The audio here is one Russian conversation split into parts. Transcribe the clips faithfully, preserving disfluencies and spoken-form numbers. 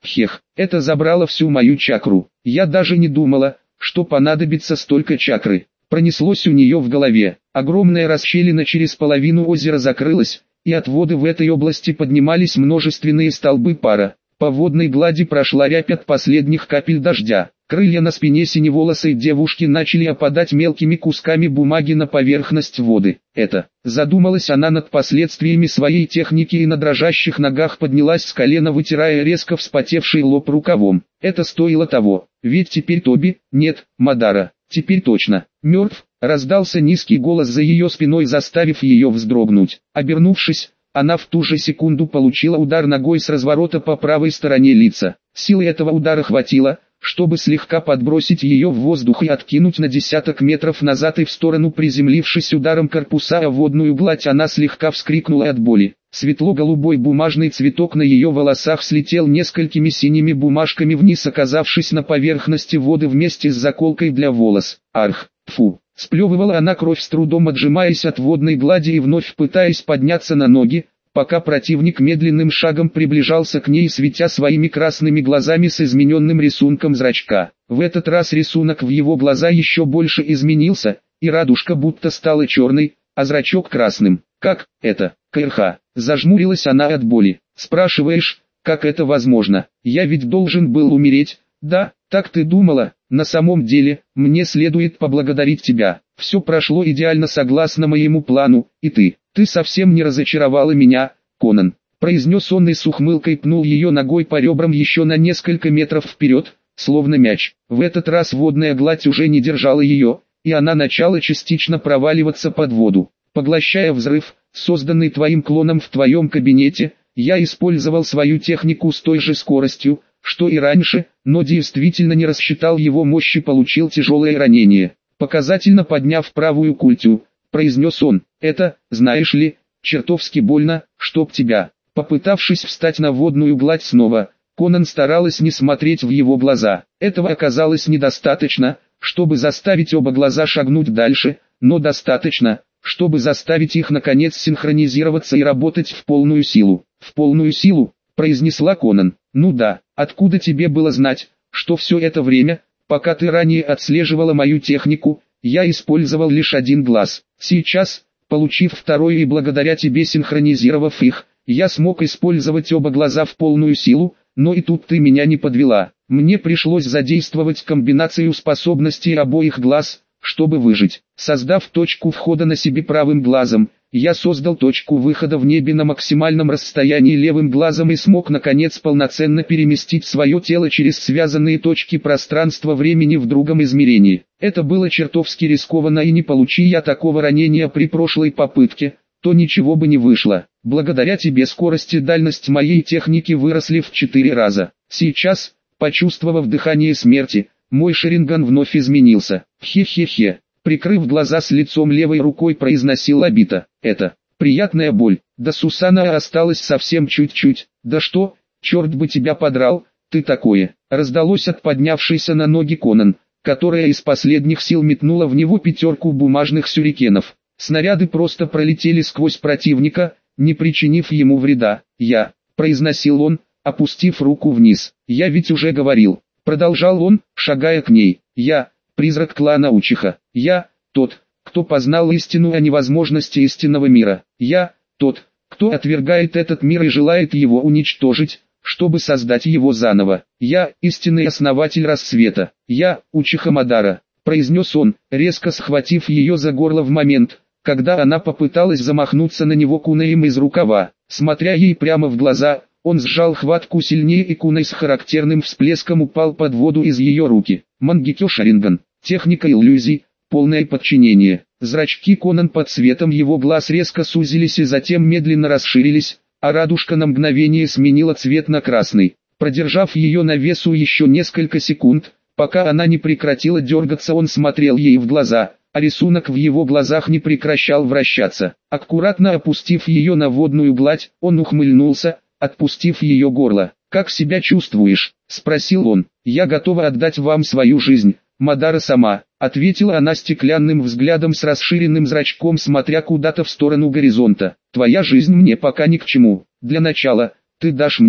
Хех, это забрало всю мою чакру. Я даже не думала, что понадобится столько чакры. Пронеслось у нее в голове. Огромная расщелина через половину озера закрылась, и от воды в этой области поднимались множественные столбы пара. По водной глади прошла рябь от последних капель дождя. Крылья на спине синеволосой девушки начали опадать мелкими кусками бумаги на поверхность воды. Это, задумалась она над последствиями своей техники и на дрожащих ногах поднялась с колена, вытирая резко вспотевший лоб рукавом. Это стоило того, ведь теперь Тоби, нет, Мадара, теперь точно, мертв, раздался низкий голос за ее спиной, заставив ее вздрогнуть. Обернувшись, она в ту же секунду получила удар ногой с разворота по правой стороне лица. Силы этого удара хватило, чтобы слегка подбросить ее в воздух и откинуть на десяток метров назад и в сторону. Приземлившись ударом корпуса о водную гладь, она слегка вскрикнула от боли. Светло-голубой бумажный цветок на ее волосах слетел несколькими синими бумажками вниз, оказавшись на поверхности воды вместе с заколкой для волос. Арх, фу! Сплевывала она кровь, с трудом отжимаясь от водной глади и вновь пытаясь подняться на ноги, пока противник медленным шагом приближался к ней, светя своими красными глазами с измененным рисунком зрачка. В этот раз рисунок в его глаза еще больше изменился, и радужка будто стала черной, а зрачок красным. «Как это, КРХ?» Зажмурилась она от боли. «Спрашиваешь, как это возможно? Я ведь должен был умереть, да? Так ты думала? На самом деле, мне следует поблагодарить тебя. Все прошло идеально согласно моему плану, и ты, ты совсем не разочаровала меня, Конан», произнес он и с ухмылкой пнул ее ногой по ребрам еще на несколько метров вперед, словно мяч. В этот раз водная гладь уже не держала ее, и она начала частично проваливаться под воду. «Поглощая взрыв, созданный твоим клоном в твоем кабинете, я использовал свою технику с той же скоростью, что и раньше, но действительно не рассчитал его мощь и получил тяжелое ранение». Показательно подняв правую культю, произнес он: «Это, знаешь ли, чертовски больно, чтоб тебя». Попытавшись встать на водную гладь снова, Конан старалась не смотреть в его глаза. Этого оказалось недостаточно, чтобы заставить оба глаза шагнуть дальше, но достаточно, чтобы заставить их наконец синхронизироваться и работать в полную силу. «В полную силу», произнесла Конан. «Ну да, откуда тебе было знать, что все это время, пока ты ранее отслеживала мою технику, я использовал лишь один глаз. Сейчас, получив второй и благодаря тебе синхронизировав их, я смог использовать оба глаза в полную силу, но и тут ты меня не подвела. Мне пришлось задействовать комбинацию способностей обоих глаз, чтобы выжить. Создав точку входа на себе правым глазом, я создал точку выхода в небе на максимальном расстоянии левым глазом и смог наконец полноценно переместить свое тело через связанные точки пространства-времени в другом измерении. Это было чертовски рискованно, и не получи я такого ранения при прошлой попытке, то ничего бы не вышло. Благодаря тебе скорость и дальность моей техники выросли в четыре раза. Сейчас, почувствовав дыхание смерти, мой Шаринган вновь изменился. Хе-хе-хе. Прикрыв глаза с лицом левой рукой, произносил Обита. Это приятная боль. До Сусана осталось совсем чуть-чуть. Да что, черт бы тебя подрал, ты такое. Раздалось от поднявшейся на ноги Конан, которая из последних сил метнула в него пятерку бумажных сюрикенов. Снаряды просто пролетели сквозь противника, не причинив ему вреда. «Я», произносил он, опустив руку вниз. «Я ведь уже говорил», продолжал он, шагая к ней. «Я, призрак клана Учиха. Я, тот, кто познал истину о невозможности истинного мира. Я, тот, кто отвергает этот мир и желает его уничтожить, чтобы создать его заново. Я, истинный основатель рассвета. Я, Учиха Мадара», произнес он, резко схватив ее за горло в момент, когда она попыталась замахнуться на него кунаем из рукава. Смотря ей прямо в глаза, он сжал хватку сильнее, и кунай с характерным всплеском упал под воду из ее руки. Мангекё Шаринган. Техника иллюзий, полное подчинение. Зрачки Конан под светом его глаз резко сузились и затем медленно расширились, а радужка на мгновение сменила цвет на красный. Продержав ее на весу еще несколько секунд, пока она не прекратила дергаться, он смотрел ей в глаза, а рисунок в его глазах не прекращал вращаться. Аккуратно опустив ее на водную гладь, он ухмыльнулся, отпустив ее горло. «Как себя чувствуешь?» – спросил он. «Я готова отдать вам свою жизнь, Мадара сама», – ответила она стеклянным взглядом с расширенным зрачком, смотря куда-то в сторону горизонта. «Твоя жизнь мне пока ни к чему. Для начала, ты дашь мне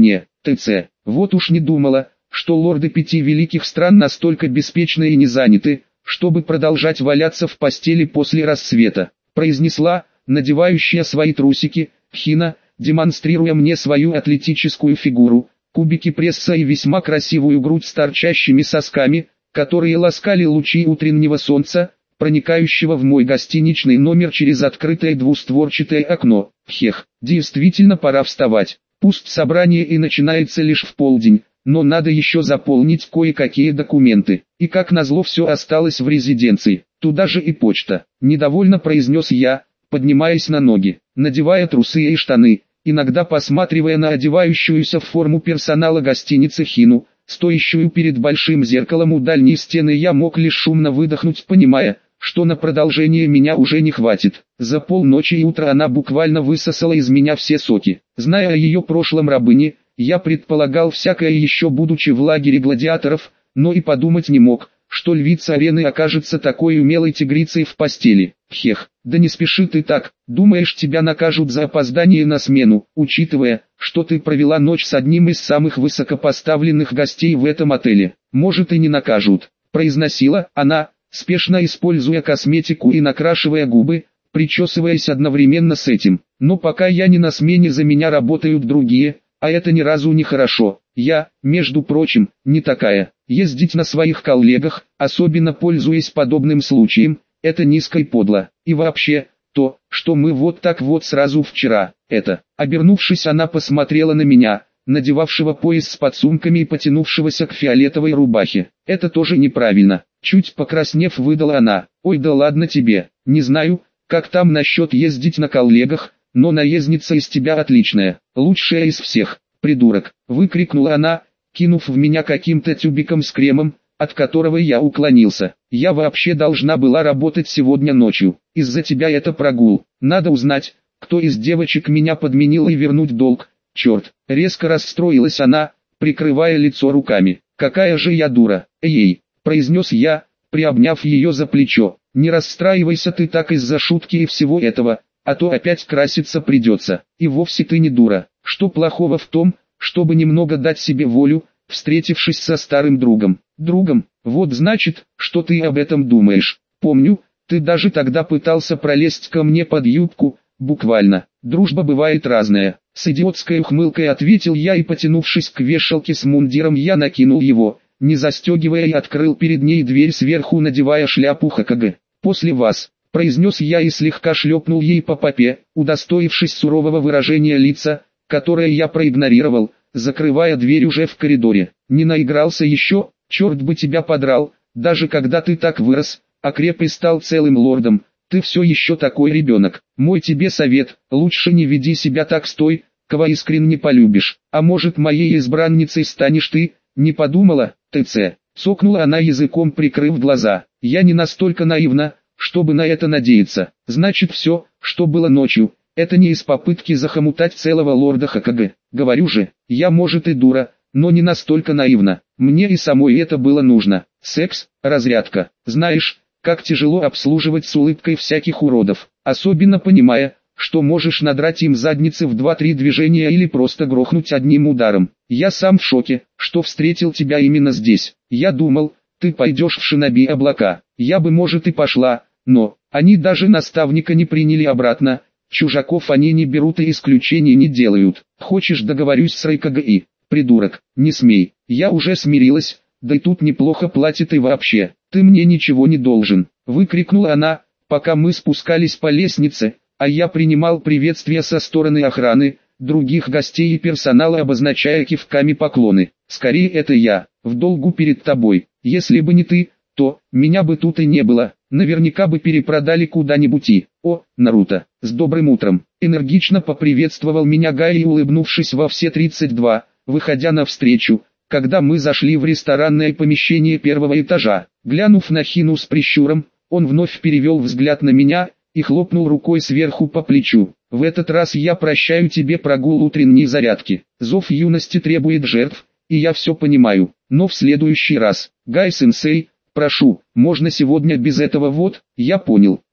т.ц. Вот уж не думала, что лорды пяти великих стран настолько беспечны и не заняты, чтобы продолжать валяться в постели после рассвета, произнесла, надевающая свои трусики, Хина, демонстрируя мне свою атлетическую фигуру, кубики пресса и весьма красивую грудь с торчащими сосками, которые ласкали лучи утреннего солнца, проникающего в мой гостиничный номер через открытое двустворчатое окно. Хех, действительно пора вставать. Пусть собрание и начинается лишь в полдень, но надо еще заполнить кое-какие документы. И как назло все осталось в резиденции, туда же и почта. Недовольно произнес я, поднимаясь на ноги, надевая трусы и штаны, иногда посматривая на одевающуюся в форму персонала гостиницы Хину, стоящую перед большим зеркалом у дальней стены. Я мог лишь шумно выдохнуть, понимая, что на продолжение меня уже не хватит. За полночи и утро она буквально высосала из меня все соки. Зная о ее прошлом рабыне, я предполагал всякое еще будучи в лагере гладиаторов, но и подумать не мог, что львица арены окажется такой умелой тигрицей в постели. Хех, да не спеши ты так, думаешь, тебя накажут за опоздание на смену, учитывая, что ты провела ночь с одним из самых высокопоставленных гостей в этом отеле. Может и не накажут, произносила она, спешно используя косметику и накрашивая губы, причесываясь одновременно с этим. Но пока я не на смене, за меня работают другие, а это ни разу не хорошо. Я, между прочим, не такая. Ездить на своих коллегах, особенно пользуясь подобным случаем, это низко и подло. И вообще, то, что мы вот так вот сразу вчера, это... Обернувшись, она посмотрела на меня, надевавшего пояс с подсумками и потянувшегося к фиолетовой рубахе. Это тоже неправильно. Чуть покраснев, выдала она. Ой, да ладно тебе, не знаю, как там насчет ездить на коллегах, но наездница из тебя отличная, лучшая из всех, придурок, выкрикнула она, кинув в меня каким-то тюбиком с кремом, от которого я уклонился. Я вообще должна была работать сегодня ночью, из-за тебя это прогул. Надо узнать, кто из девочек меня подменил и вернуть долг. Черт, резко расстроилась она, прикрывая лицо руками. Какая же я дура, эй, произнес я, приобняв ее за плечо. Не расстраивайся ты так из-за шутки и всего этого, а то опять краситься придется. И вовсе ты не дура. Что плохого в том, чтобы немного дать себе волю, встретившись со старым другом? Другом? Вот значит, что ты об этом думаешь. Помню, ты даже тогда пытался пролезть ко мне под юбку, буквально. Дружба бывает разная. С идиотской ухмылкой ответил я и, потянувшись к вешалке с мундиром, я накинул его, не застегивая, и открыл перед ней дверь сверху, надевая шляпу ХКГ. После вас, произнес я и слегка шлепнул ей по попе, удостоившись сурового выражения лица, которое я проигнорировал, закрывая дверь уже в коридоре. Не наигрался еще, черт бы тебя подрал, даже когда ты так вырос, окреп и стал целым лордом, ты все еще такой ребенок. Мой тебе совет, лучше не веди себя так с той, кого искренне полюбишь. А может, моей избранницей станешь ты, не подумала, т.ц. Цокнула она языком, прикрыв глаза. Я не настолько наивна, чтобы на это надеяться. Значит, все, что было ночью, это не из попытки захомутать целого лорда ХКГ. Говорю же, я может и дура, но не настолько наивна. Мне и самой это было нужно. Секс, разрядка. Знаешь, как тяжело обслуживать с улыбкой всяких уродов, особенно понимая, что можешь надрать им задницы в два-три движения или просто грохнуть одним ударом. Я сам в шоке, что встретил тебя именно здесь. Я думал, ты пойдешь в шиноби облака. Я бы, может, и пошла, но они даже наставника не приняли обратно. Чужаков они не берут и исключений не делают. Хочешь, договорюсь с РКГИ? Придурок, не смей. Я уже смирилась, да и тут неплохо платит и вообще. Ты мне ничего не должен, выкрикнула она, пока мы спускались по лестнице, а я принимал приветствия со стороны охраны, других гостей и персонала, обозначая кивками поклоны. Скорее, это я, в долгу перед тобой. Если бы не ты, то меня бы тут и не было. Наверняка бы перепродали куда-нибудь и... О, Наруто, с добрым утром. Энергично поприветствовал меня Гай, улыбнувшись во все тридцать два, выходя навстречу, когда мы зашли в ресторанное помещение первого этажа. Глянув на Хину с прищуром, он вновь перевел взгляд на меня и хлопнул рукой сверху по плечу. В этот раз я прощаю тебе прогул утренней зарядки. Зов юности требует жертв, и я все понимаю. Но в следующий раз, Гай-сенсей, прошу, можно сегодня без этого? Вот, я понял.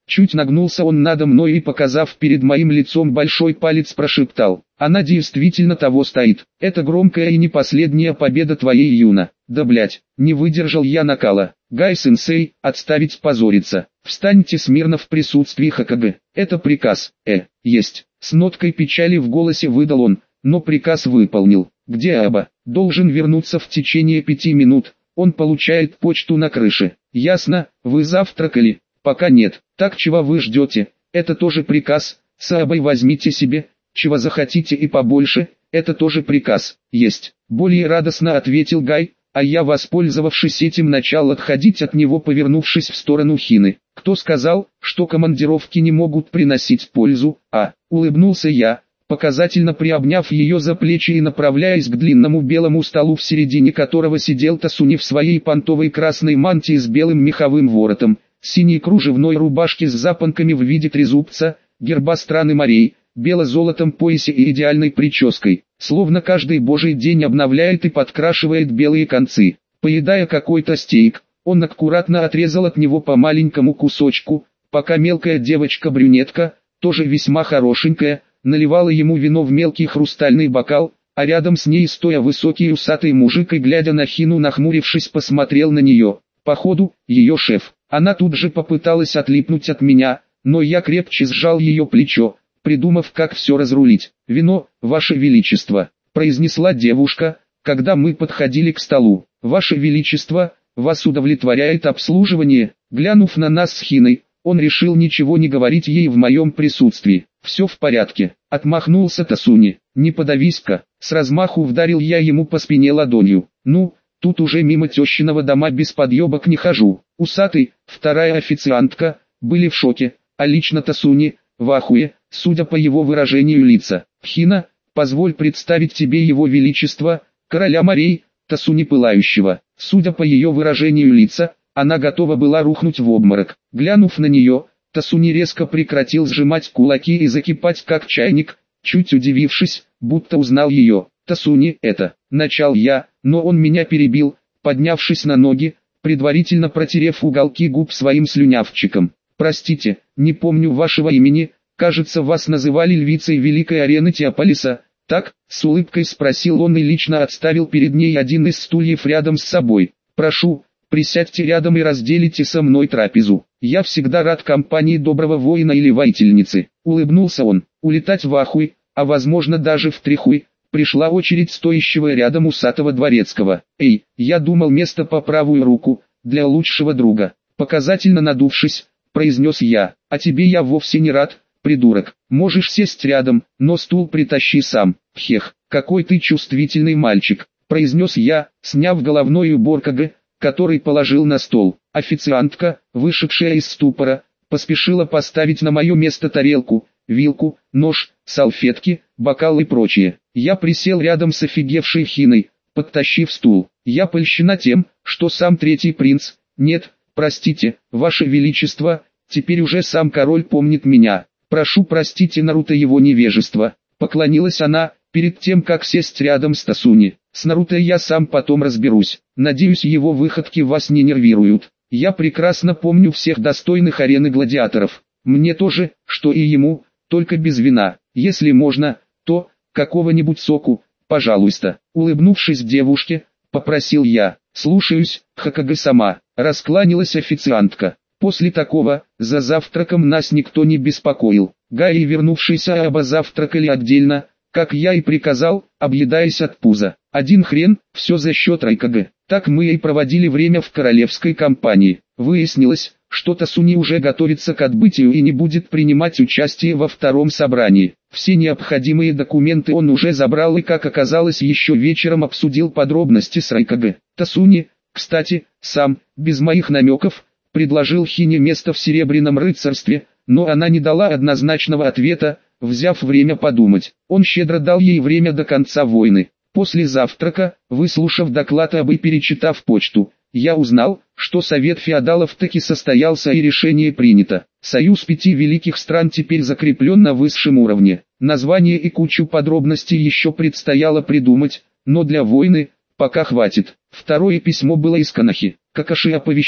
Чуть нагнулся он надо мной и, показав перед моим лицом большой палец, прошептал: «Она действительно того стоит. Это громкая и не последняя победа твоей, Юна». Да блять, не выдержал я накала. Гай-сенсей, отставить позориться. Встаньте смирно в присутствии Хокаге. Это приказ. Э, есть. С ноткой печали в голосе выдал он, но приказ выполнил. Где Аба? Должен вернуться в течение пяти минут. Он получает почту на крыше. Ясно, вы завтракали? Пока нет. Так чего вы ждете? Это тоже приказ. С Абой возьмите себе, чего захотите и побольше. Это тоже приказ. Есть. Более радостно ответил Гай, а я, воспользовавшись этим, начал отходить от него, повернувшись в сторону Хины. Кто сказал, что командировки не могут приносить пользу? А, улыбнулся я, показательно приобняв ее за плечи и направляясь к длинному белому столу, в середине которого сидел Тасуни в своей понтовой красной мантии с белым меховым воротом, синей кружевной рубашке с запонками в виде трезубца, герба страны морей, бело-золотом поясе и идеальной прической, словно каждый божий день обновляет и подкрашивает белые концы. Поедая какой-то стейк, он аккуратно отрезал от него по маленькому кусочку, пока мелкая девочка-брюнетка, тоже весьма хорошенькая, наливала ему вино в мелкий хрустальный бокал, а рядом с ней, стоя высокий усатый мужик и, глядя на Хину, нахмурившись, посмотрел на нее. Походу, ее шеф. Она тут же попыталась отлипнуть от меня, но я крепче сжал ее плечо, придумав, как все разрулить. «Вино, ваше величество», — произнесла девушка, когда мы подходили к столу. «Ваше величество, вас удовлетворяет обслуживание?» Глянув на нас с Хиной, он решил ничего не говорить ей в моем присутствии. «Все в порядке», — отмахнулся Тасуни. «Не подавись-ка». С размаху вдарил я ему по спине ладонью. «Ну, тут уже мимо тещиного дома без подъебок не хожу». Усатый, вторая официантка, были в шоке, а лично Тасуни в ахуе, судя по его выражению лица. «Хина, позволь представить тебе его величество, короля морей, Тасуни Пылающего». Судя по ее выражению лица, она готова была рухнуть в обморок. Глянув на нее, Тасуни резко прекратил сжимать кулаки и закипать как чайник, чуть удивившись, будто узнал ее. «Тасуни, это...» — начал я, но он меня перебил, поднявшись на ноги, предварительно протерев уголки губ своим слюнявчиком. «Простите, не помню вашего имени, кажется, вас называли львицей Великой Арены Теополиса, так?» — с улыбкой спросил он и лично отставил перед ней один из стульев рядом с собой. «Прошу, присядьте рядом и разделите со мной трапезу. Я всегда рад компании доброго воина или воительницы». Улыбнулся он. Улетать в ахуй, а возможно даже в трихуй, пришла очередь стоящего рядом усатого дворецкого. «Эй, я думал, место по правую руку, для лучшего друга». Показательно надувшись, произнес я. «А тебе я вовсе не рад, придурок. Можешь сесть рядом, но стул притащи сам». «Хех, какой ты чувствительный мальчик», произнес я, сняв головной убор КГ, который положил на стол. Официантка, вышедшая из ступора, поспешила поставить на мое место тарелку, вилку, нож, салфетки, бокал и прочее. Я присел рядом с офигевшей Хиной, подтащив стул. «Я польщена тем, что сам третий принц...» «Нет, простите, ваше величество, теперь уже сам король помнит меня. Прошу простите Наруто его невежество». Поклонилась она, перед тем как сесть рядом с Тасуни. «С Наруто я сам потом разберусь. Надеюсь, его выходки вас не нервируют. Я прекрасно помню всех достойных арены гладиаторов. Мне тоже, что и ему, только без вина. Если можно, то какого-нибудь соку, пожалуйста». Улыбнувшись девушке, попросил я. «Слушаюсь, Хокаге-сама», — раскланялась официантка. После такого, за завтраком нас никто не беспокоил. Гай и вернувшийся Аба завтракали отдельно, как я и приказал, объедаясь от пуза. Один хрен, все за счет Райкаге. Так мы и проводили время в королевской компании. Выяснилось, что Тасуни уже готовится к отбытию и не будет принимать участие во втором собрании. Все необходимые документы он уже забрал и, как оказалось, еще вечером обсудил подробности с Райкаге. Тасуни, кстати, сам, без моих намеков, предложил Хине место в Серебряном рыцарстве, но она не дала однозначного ответа, взяв время подумать. Он щедро дал ей время до конца войны. После завтрака, выслушав доклад об и перечитав почту, я узнал, что Совет феодалов таки состоялся и решение принято. Союз пяти великих стран теперь закреплен на высшем уровне. Название и кучу подробностей еще предстояло придумать, но для войны пока хватит. Второе письмо было из Канахи. Какаши оповещал,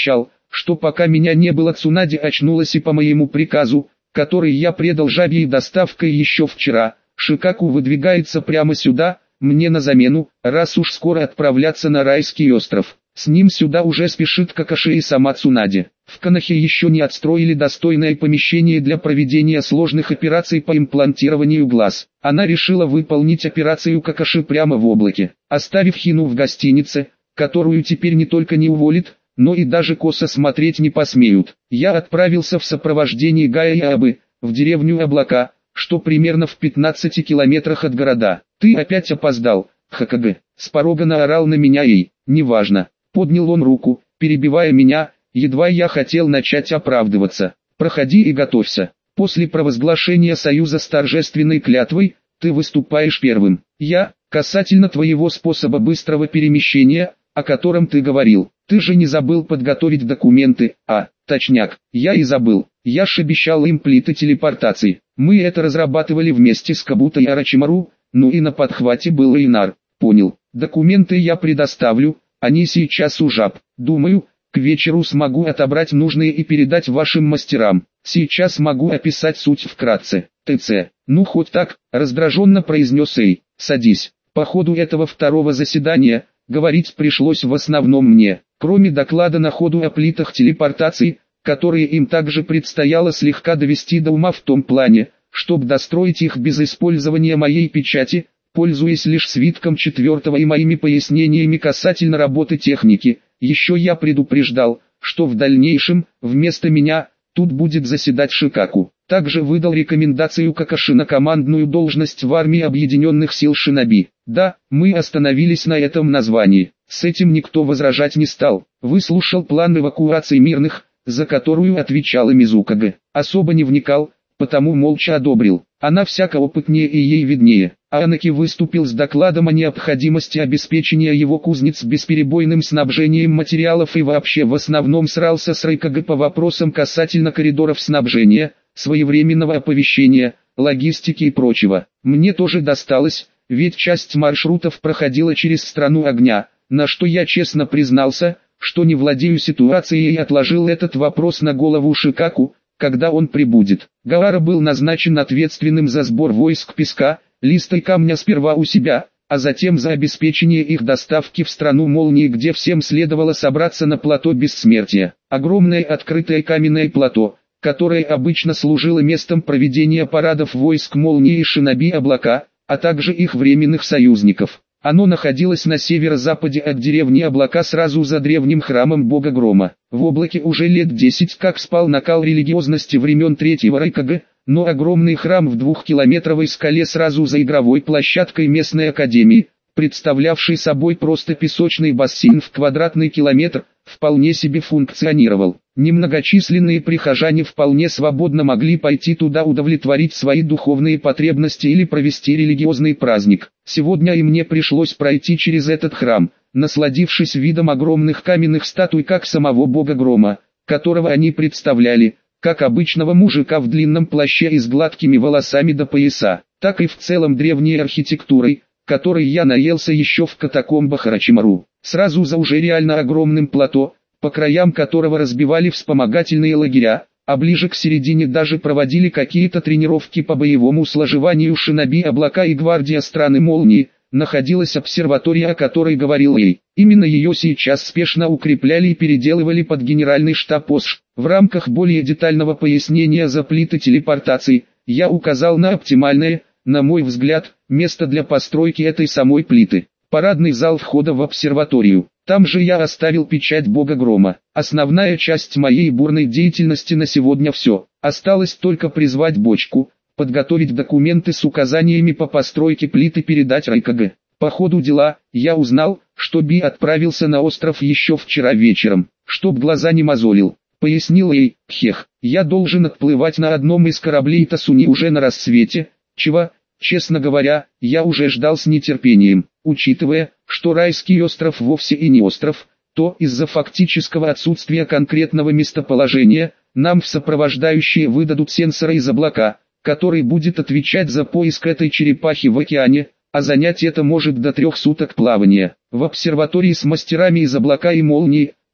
что пока меня не было, Цунаде очнулась и по моему приказу, который я предал жабе и доставкой еще вчера, Шикаку выдвигается прямо сюда, мне на замену, раз уж скоро отправляться на райский остров. С ним сюда уже спешит Какаши и сама Цунаде. В Конохе еще не отстроили достойное помещение для проведения сложных операций по имплантированию глаз. Она решила выполнить операцию Какаши прямо в облаке, оставив Хину в гостинице, которую теперь не только не уволит, но и даже косо смотреть не посмеют. Я отправился в сопровождении Гая и Абы, в деревню Облака, что примерно в пятнадцати километрах от города. «Ты опять опоздал, Хакагэ!» С порога наорал на меня Эй. «Неважно». Поднял он руку, перебивая меня, едва я хотел начать оправдываться. «Проходи и готовься. После провозглашения союза с торжественной клятвой, ты выступаешь первым. Я, касательно твоего способа быстрого перемещения, о котором ты говорил, ты же не забыл подготовить документы, а, точняк, я и забыл. Я ж обещал им плиты телепортации. Мы это разрабатывали вместе с Кабуто и Орочимару, ну и на подхвате был Эйнар. Понял. Документы я предоставлю, они сейчас у жаб. Думаю, к вечеру смогу отобрать нужные и передать вашим мастерам. Сейчас могу описать суть вкратце. ТЦ. Ну хоть так, раздраженно произнес Эй. Садись. По ходу этого второго заседания, говорить пришлось в основном мне. Кроме доклада на ходу о плитах телепортации, которые им также предстояло слегка довести до ума в том плане, чтобы достроить их без использования моей печати, пользуясь лишь свитком четвертого и моими пояснениями касательно работы техники. Еще я предупреждал, что в дальнейшем, вместо меня, тут будет заседать Шикаку. Также выдал рекомендацию Какаши на командную должность в армии Объединенных сил Шиноби. Да, мы остановились на этом названии. С этим никто возражать не стал. Выслушал план эвакуации мирных, за которую отвечала Мизукагэ. Особо не вникал, потому молча одобрил. Она всяко опытнее и ей виднее. Анаки выступил с докладом о необходимости обеспечения его кузнец бесперебойным снабжением материалов и вообще в основном срался с Райкагэ по вопросам касательно коридоров снабжения, своевременного оповещения, логистики и прочего. Мне тоже досталось, ведь часть маршрутов проходила через страну огня, на что я честно признался, что не владею ситуацией и отложил этот вопрос на голову Шикаку, когда он прибудет. Гаара был назначен ответственным за сбор войск песка, листа и камня сперва у себя, а затем за обеспечение их доставки в страну молнии, где всем следовало собраться на плато Бессмертия. Огромное открытое каменное плато, которое обычно служило местом проведения парадов войск молнии и шиноби Облака, а также их временных союзников. Оно находилось на северо-западе от деревни Облака сразу за древним храмом бога Грома. В Облаке уже лет десять как спал накал религиозности времен третьего Райкагэ, но огромный храм в двухкилометровой скале сразу за игровой площадкой местной академии, представлявший собой просто песочный бассейн в квадратный километр, вполне себе функционировал. Немногочисленные прихожане вполне свободно могли пойти туда удовлетворить свои духовные потребности или провести религиозный праздник. Сегодня и мне пришлось пройти через этот храм, насладившись видом огромных каменных статуй как самого бога Грома, которого они представляли, как обычного мужика в длинном плаще и с гладкими волосами до пояса, так и в целом древней архитектурой, которой я наелся еще в катакомбах Орочимару. Сразу за уже реально огромным плато, по краям которого разбивали вспомогательные лагеря, а ближе к середине даже проводили какие-то тренировки по боевому сложеванию шиноби Облака и гвардия страны молнии, находилась обсерватория, о которой говорил Эй. Именно ее сейчас спешно укрепляли и переделывали под генеральный штаб ОСШ. В рамках более детального пояснения за плиты телепортации, я указал на оптимальное, на мой взгляд, место для постройки этой самой плиты. Парадный зал входа в обсерваторию. Там же я оставил печать бога Грома. Основная часть моей бурной деятельности на сегодня все. Осталось только призвать бочку, подготовить документы с указаниями по постройке плиты, передать Райкагэ. По ходу дела, я узнал, что Би отправился на остров еще вчера вечером, чтоб глаза не мозолил. Пояснил ей, хех, я должен отплывать на одном из кораблей Тасуни уже на рассвете, чего, честно говоря, я уже ждал с нетерпением. Учитывая, что райский остров вовсе и не остров, то из-за фактического отсутствия конкретного местоположения, нам в сопровождающие выдадут сенсора из облака, который будет отвечать за поиск этой черепахи в океане, а занять это может до трех суток плавания. В обсерватории с мастерами из облака и молнии,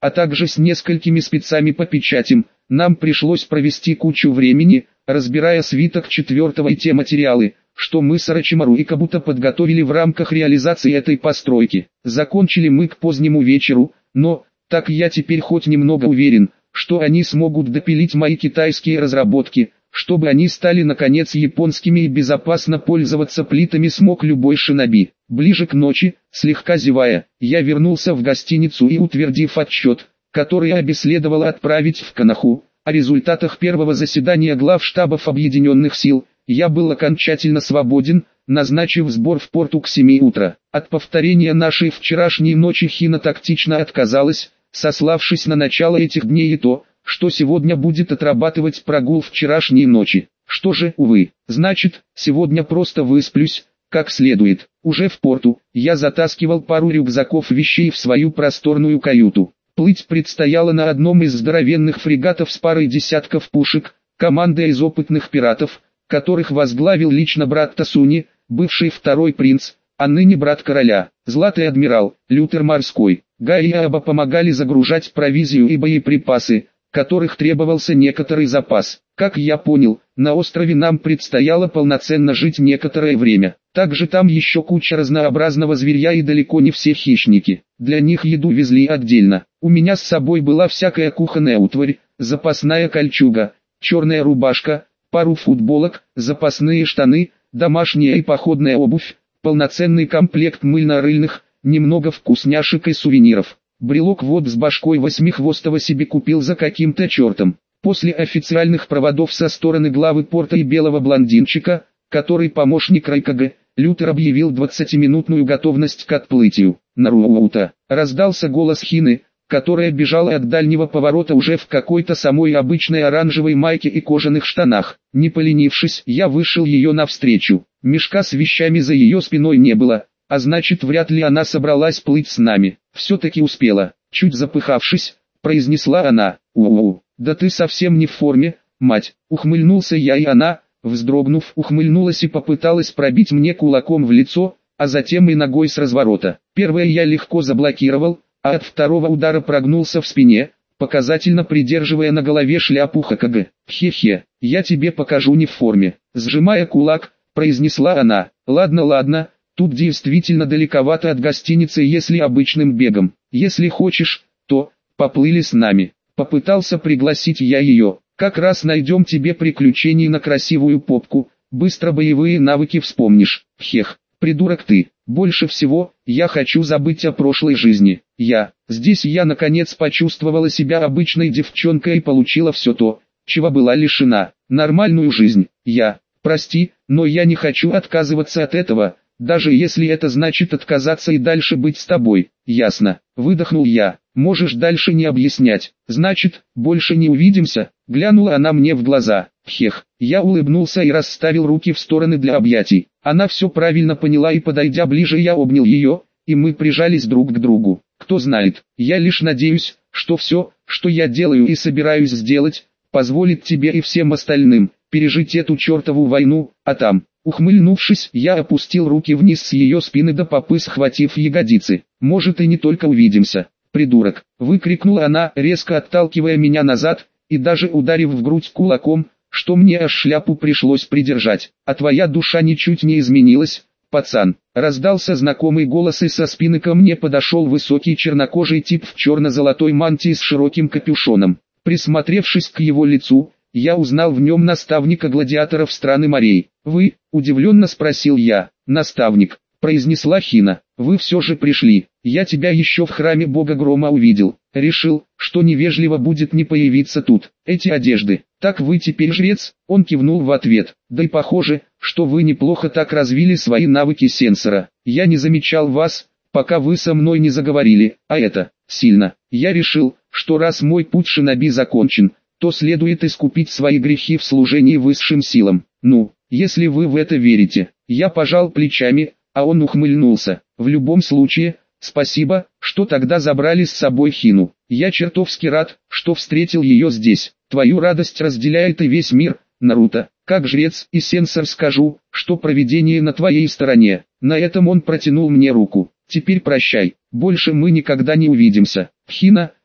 а также с несколькими спецами по печатям. Нам пришлось провести кучу времени, разбирая свиток четвертого и те материалы, что мы с Орочимару и Кабуто подготовили в рамках реализации этой постройки. Закончили мы к позднему вечеру, но, так я теперь хоть немного уверен, что они смогут допилить мои китайские разработки, чтобы они стали наконец японскими и безопасно пользоваться плитами смог любой шиноби. Ближе к ночи, слегка зевая, я вернулся в гостиницу и, утвердив отчет, который обеследовало отправить в Коноху, о результатах первого заседания глав штабов Объединенных сил, я был окончательно свободен, назначив сбор в порту к семи утра. От повторения нашей вчерашней ночи Хина тактично отказалась, сославшись на начало этих дней и то, что сегодня будет отрабатывать прогул вчерашней ночи. Что же, увы, значит, сегодня просто высплюсь, как следует. Уже в порту, я затаскивал пару рюкзаков вещей в свою просторную каюту. Плыть предстояло на одном из здоровенных фрегатов с парой десятков пушек, команда из опытных пиратов, которых возглавил лично брат Тасуни, бывший второй принц, а ныне брат короля, Златый адмирал, Лютер Морской. Гай и Аба помогали загружать провизию и боеприпасы, которых требовался некоторый запас. Как я понял, на острове нам предстояло полноценно жить некоторое время. Также там еще куча разнообразного зверья и далеко не все хищники. Для них еду везли отдельно. У меня с собой была всякая кухонная утварь, запасная кольчуга, черная рубашка, пару футболок, запасные штаны, домашняя и походная обувь, полноценный комплект мыльно-рыльных, немного вкусняшек и сувениров. Брелок вот с башкой восьмихвостого себе купил за каким-то чертом. После официальных проводов со стороны главы порта и белого блондинчика, который помощник Райкаге, Лютер объявил двадцатиминутную готовность к отплытию. «Наруто!» — раздался голос Хины, которая бежала от дальнего поворота уже в какой-то самой обычной оранжевой майке и кожаных штанах. Не поленившись, я вышел ее навстречу. Мешка с вещами за ее спиной не было, а значит, вряд ли она собралась плыть с нами. Все-таки успела. Чуть запыхавшись, произнесла она: «У-у-у, да ты совсем не в форме, мать!» Ухмыльнулся я, и она, вздрогнув, ухмыльнулась и попыталась пробить мне кулаком в лицо, а затем и ногой с разворота. Первое я легко заблокировал, а от второго удара прогнулся в спине, показательно придерживая на голове шляпу Хокаге. «Хе-хе, я тебе покажу не в форме», — сжимая кулак, произнесла она. «Ладно, ладно, тут действительно далековато от гостиницы, если обычным бегом. Если хочешь, то поплыли с нами». Попытался пригласить я ее. «Как раз найдем тебе приключений на красивую попку, быстро боевые навыки вспомнишь. Хех, придурок ты. Больше всего, я хочу забыть о прошлой жизни. Я, здесь я наконец почувствовала себя обычной девчонкой и получила все то, чего была лишена. Нормальную жизнь. Я, прости, но я не хочу отказываться от этого, даже если это значит отказаться и дальше быть с тобой». «Ясно», — выдохнул я. «Можешь дальше не объяснять. Значит, больше не увидимся?» Глянула она мне в глаза. Хех, я улыбнулся и расставил руки в стороны для объятий. Она все правильно поняла, и подойдя ближе, я обнял ее, и мы прижались друг к другу. Кто знает, я лишь надеюсь, что все, что я делаю и собираюсь сделать, позволит тебе и всем остальным пережить эту чертову войну, а там... Ухмыльнувшись, я опустил руки вниз с ее спины до попы, схватив ягодицы. «Может, и не только увидимся, придурок!» — выкрикнула она, резко отталкивая меня назад, и даже ударив в грудь кулаком, что мне аж шляпу пришлось придержать. «А твоя душа ничуть не изменилась, пацан!» — раздался знакомый голос, и со спины ко мне подошел высокий чернокожий тип в черно-золотой мантии с широким капюшоном. Присмотревшись к его лицу, я узнал в нем наставника гладиаторов страны морей. «Вы?» — удивленно спросил я. «Наставник», — произнесла Хина. «Вы все же пришли. Я тебя еще в храме бога грома увидел. Решил, что невежливо будет не появиться тут. Эти одежды. Так вы теперь жрец?» Он кивнул в ответ. «Да и похоже, что вы неплохо так развили свои навыки сенсора. Я не замечал вас, пока вы со мной не заговорили, а это сильно. Я решил, что раз мой путь шиноби закончен, то следует искупить свои грехи в служении высшим силам. Ну, если вы в это верите». Я пожал плечами, а он ухмыльнулся. «В любом случае, спасибо, что тогда забрали с собой Хину. Я чертовски рад, что встретил ее здесь. Твою радость разделяет и весь мир, Наруто. Как жрец и сенсор скажу, что провидение на твоей стороне». На этом он протянул мне руку. «Теперь прощай, больше мы никогда не увидимся». Хина,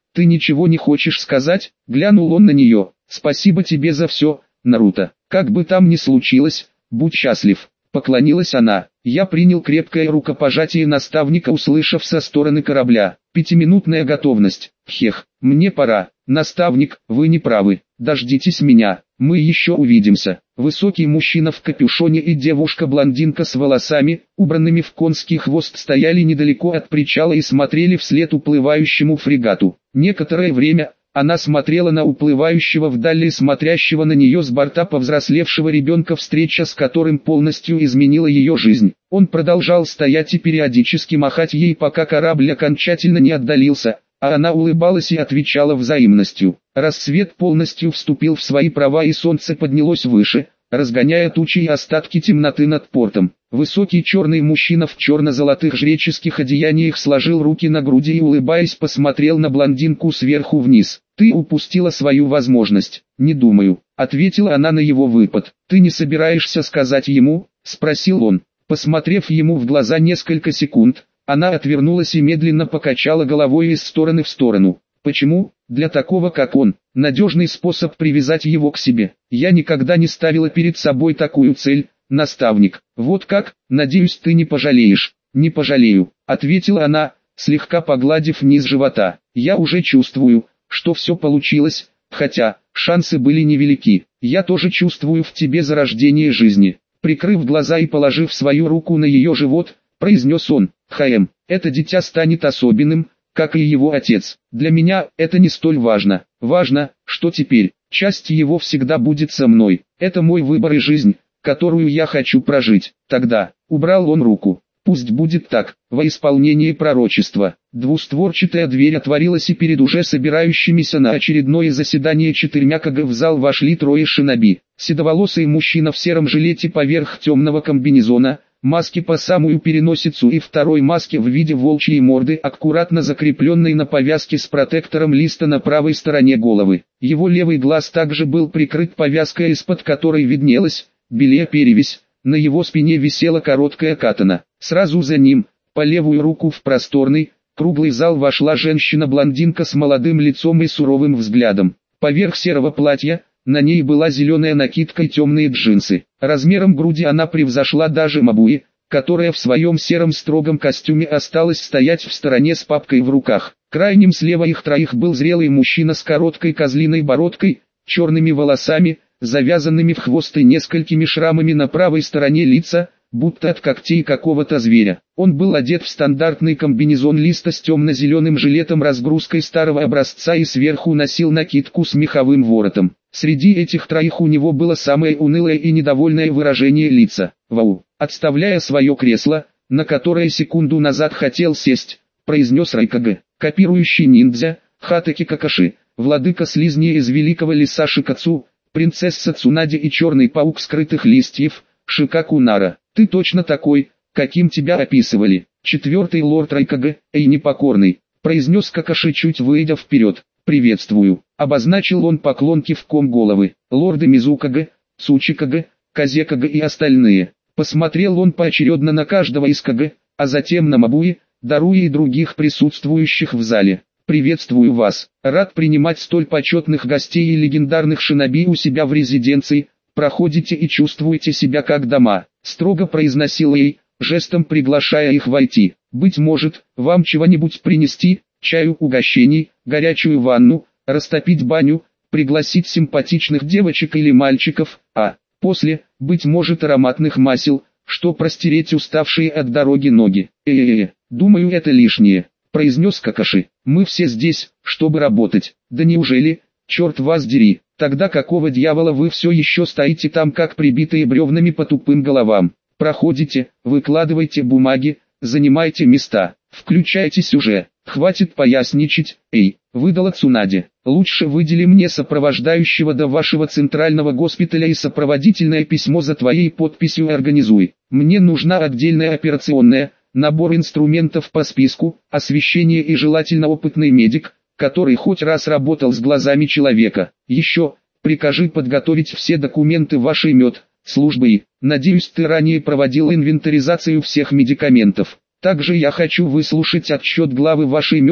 Ты ничего не хочешь сказать? Глянул он на нее. Спасибо тебе за все, Наруто. Как бы там ни случилось, будь счастлив. Поклонилась она. Я принял крепкое рукопожатие наставника, услышав со стороны корабля. Пятиминутная готовность. Хех, мне пора. Наставник, вы не правы. Дождитесь меня, мы еще увидимся. Высокий мужчина в капюшоне и девушка-блондинка с волосами, убранными в конский хвост, стояли недалеко от причала и смотрели вслед уплывающему фрегату. Некоторое время она смотрела на уплывающего вдали, смотрящего на нее с борта повзрослевшего ребенка, встреча с которым полностью изменила ее жизнь. Он продолжал стоять и периодически махать ей, пока корабль окончательно не отдалился, а она улыбалась и отвечала взаимностью. Рассвет полностью вступил в свои права, и солнце поднялось выше, разгоняя тучи и остатки темноты над портом. Высокий черный мужчина в черно-золотых жреческих одеяниях сложил руки на груди и, улыбаясь, посмотрел на блондинку сверху вниз. «Ты упустила свою возможность». «Не думаю», — ответила она на его выпад. «Ты не собираешься сказать ему?» — спросил он. Посмотрев ему в глаза несколько секунд, она отвернулась и медленно покачала головой из стороны в сторону. «Почему? Для такого как он, надежный способ привязать его к себе. Я никогда не ставила перед собой такую цель, наставник. Вот как? Надеюсь, ты не пожалеешь». «Не пожалею», — ответила она, слегка погладив низ живота. «Я уже чувствую, что все получилось, хотя шансы были невелики. Я тоже чувствую в тебе зарождение жизни». Прикрыв глаза и положив свою руку на ее живот, произнес он: «Хаэм, это дитя станет особенным, как и его отец. Для меня это не столь важно. Важно, что теперь часть его всегда будет со мной. Это мой выбор и жизнь, которую я хочу прожить». Тогда убрал он руку. «Пусть будет так, во исполнение пророчества». Двустворчатая дверь отворилась, и перед уже собирающимися на очередное заседание четырьмя кг в зал вошли трое шиноби. Седоволосый мужчина в сером жилете поверх темного комбинезона, маски по самую переносицу и второй маски в виде волчьей морды, аккуратно закрепленной на повязке с протектором листа на правой стороне головы. Его левый глаз также был прикрыт повязкой, из-под которой виднелась белая перевязь. На его спине висела короткая катана. Сразу за ним, по левую руку в просторный, круглый зал вошла женщина-блондинка с молодым лицом и суровым взглядом. Поверх серого платья, на ней была зеленая накидка и темные джинсы. Размером груди она превзошла даже Мабуи, которая в своем сером строгом костюме осталась стоять в стороне с папкой в руках. Крайним слева их троих был зрелый мужчина с короткой козлиной бородкой, черными волосами, завязанными в хвост, и несколькими шрамами на правой стороне лица, будто от когтей какого-то зверя. Он был одет в стандартный комбинезон листа с темно-зеленым жилетом разгрузкой старого образца и сверху носил накидку с меховым воротом. Среди этих троих у него было самое унылое и недовольное выражение лица. «Вау!» Отставляя свое кресло, на которое секунду назад хотел сесть, произнес Райкаге. Копирующий ниндзя, Хатаки Какаши, владыка слизни из великого леса Шикацу, принцесса Цунади и черный паук скрытых листьев, Шикаку Нара. Ты точно такой, каким тебя описывали. Четвертый лорд Райкаге, эй непокорный, произнес Какаши, чуть выйдя вперед. «Приветствую», — обозначил он поклон кивком головы. «Лорды Мизукаге, Цучикаге, Казекаге и остальные». Посмотрел он поочередно на каждого из Каге, а затем на Мабуи, Даруи и других присутствующих в зале. «Приветствую вас, рад принимать столь почетных гостей и легендарных шиноби у себя в резиденции. Проходите и чувствуйте себя как дома», — строго произносил ей, жестом приглашая их войти. «Быть может, вам чего-нибудь принести, чаю, угощений, горячую ванну, растопить баню, пригласить симпатичных девочек или мальчиков, а после, быть может, ароматных масел, что простереть уставшие от дороги ноги». «Э-э-э, думаю, это лишнее», — произнес Какаши. «Мы все здесь, чтобы работать». «Да неужели? Черт вас дери, тогда какого дьявола вы все еще стоите там, как прибитые бревнами по тупым головам? Проходите, выкладывайте бумаги, занимайте места, включайтесь уже, хватит поясничать, эй», — выдала Цунади. «Лучше выдели мне сопровождающего до вашего центрального госпиталя и сопроводительное письмо за твоей подписью организуй. Мне нужна отдельная операционная, набор инструментов по списку, освещение и желательно опытный медик, который хоть раз работал с глазами человека. Еще, прикажи подготовить все документы вашей мед, службы и, надеюсь, ты ранее проводил инвентаризацию всех медикаментов. Также я хочу выслушать отчет главы вашей мед,